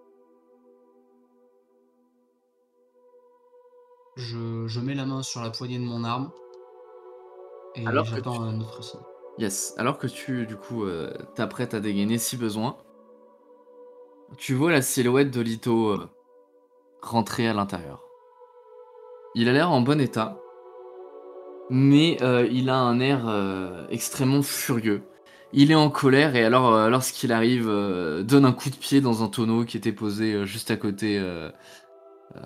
Je, je mets la main sur la poignée de mon arme et Alors que j'attends tu... un autre signe. Yes. Alors que tu, du coup, euh, t'apprêtes à dégainer si besoin, tu vois la silhouette de Lito euh, rentrer à l'intérieur. Il a l'air en bon état, mais euh, il a un air euh, extrêmement furieux. Il est en colère et alors, euh, lorsqu'il arrive, euh, donne un coup de pied dans un tonneau qui était posé euh, juste à côté. euh, euh,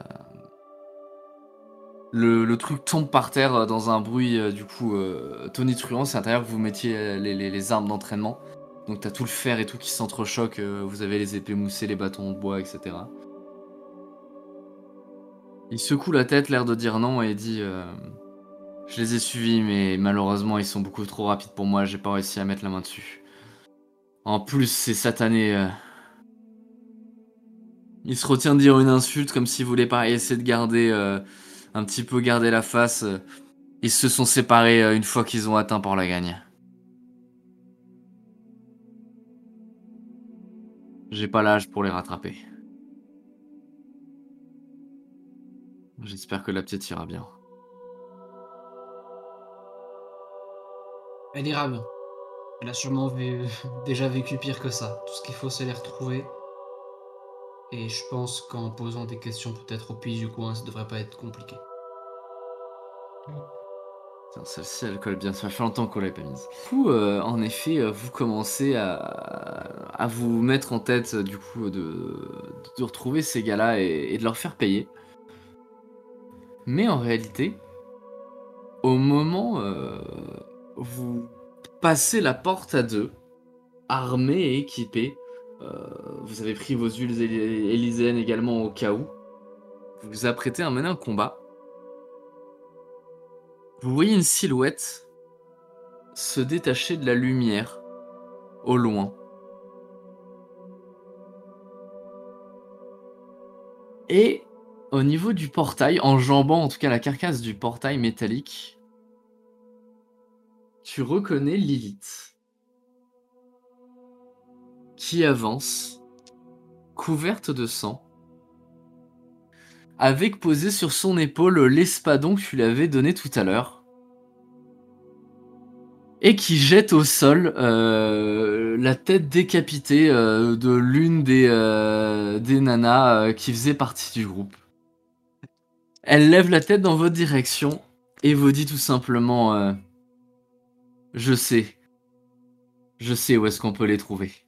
le, le truc tombe par terre euh, dans un bruit euh, du coup euh, tonitruant. C'est à l'intérieur que vous mettiez euh, les, les- les armes d'entraînement. Donc t'as tout le fer et tout qui s'entrechoque. euh, vous avez les épées moussées, les bâtons de bois, et cetera. Il secoue la tête, l'air de dire non, et dit euh, je les ai suivis, mais malheureusement ils sont beaucoup trop rapides pour moi. J'ai pas réussi à mettre la main dessus. En plus, c'est satané. euh, Il se retient de dire une insulte comme s'il voulait pas essayer de garder euh, un petit peu garder la face. euh. Ils se sont séparés euh, une fois qu'ils ont atteint Port-la-Gagne. J'ai pas l'âge pour les rattraper. J'espère que la petite ira bien. Elle ira bien. Elle a sûrement vé- déjà vécu pire que ça. Tout ce qu'il faut, c'est les retrouver. Et je pense qu'en posant des questions peut-être au pays du coin, ça devrait pas être compliqué. Putain, celle-ci, elle colle bien. Ça fait longtemps qu'on l'avait pas mise. Du coup, euh, en effet, euh, vous commencez à, à vous mettre en tête, euh, du coup, de, de retrouver ces gars-là et, et de leur faire payer. Mais en réalité, au moment euh, vous passez la porte à deux, armés et équipés, euh, vous avez pris vos huiles ély- élyséennes également au cas où, vous vous apprêtez à mener un combat. Vous voyez une silhouette se détacher de la lumière au loin. Et au niveau du portail, enjambant en tout cas la carcasse du portail métallique, tu reconnais Lilith qui avance, couverte de sang, avec posé sur son épaule l'espadon que tu lui avais donné tout à l'heure, et qui jette au sol euh, la tête décapitée euh, de l'une des, euh, des nanas euh, qui faisait partie du groupe. Elle lève la tête dans votre direction et vous dit tout simplement euh, je sais. Je sais où est-ce qu'on peut les trouver.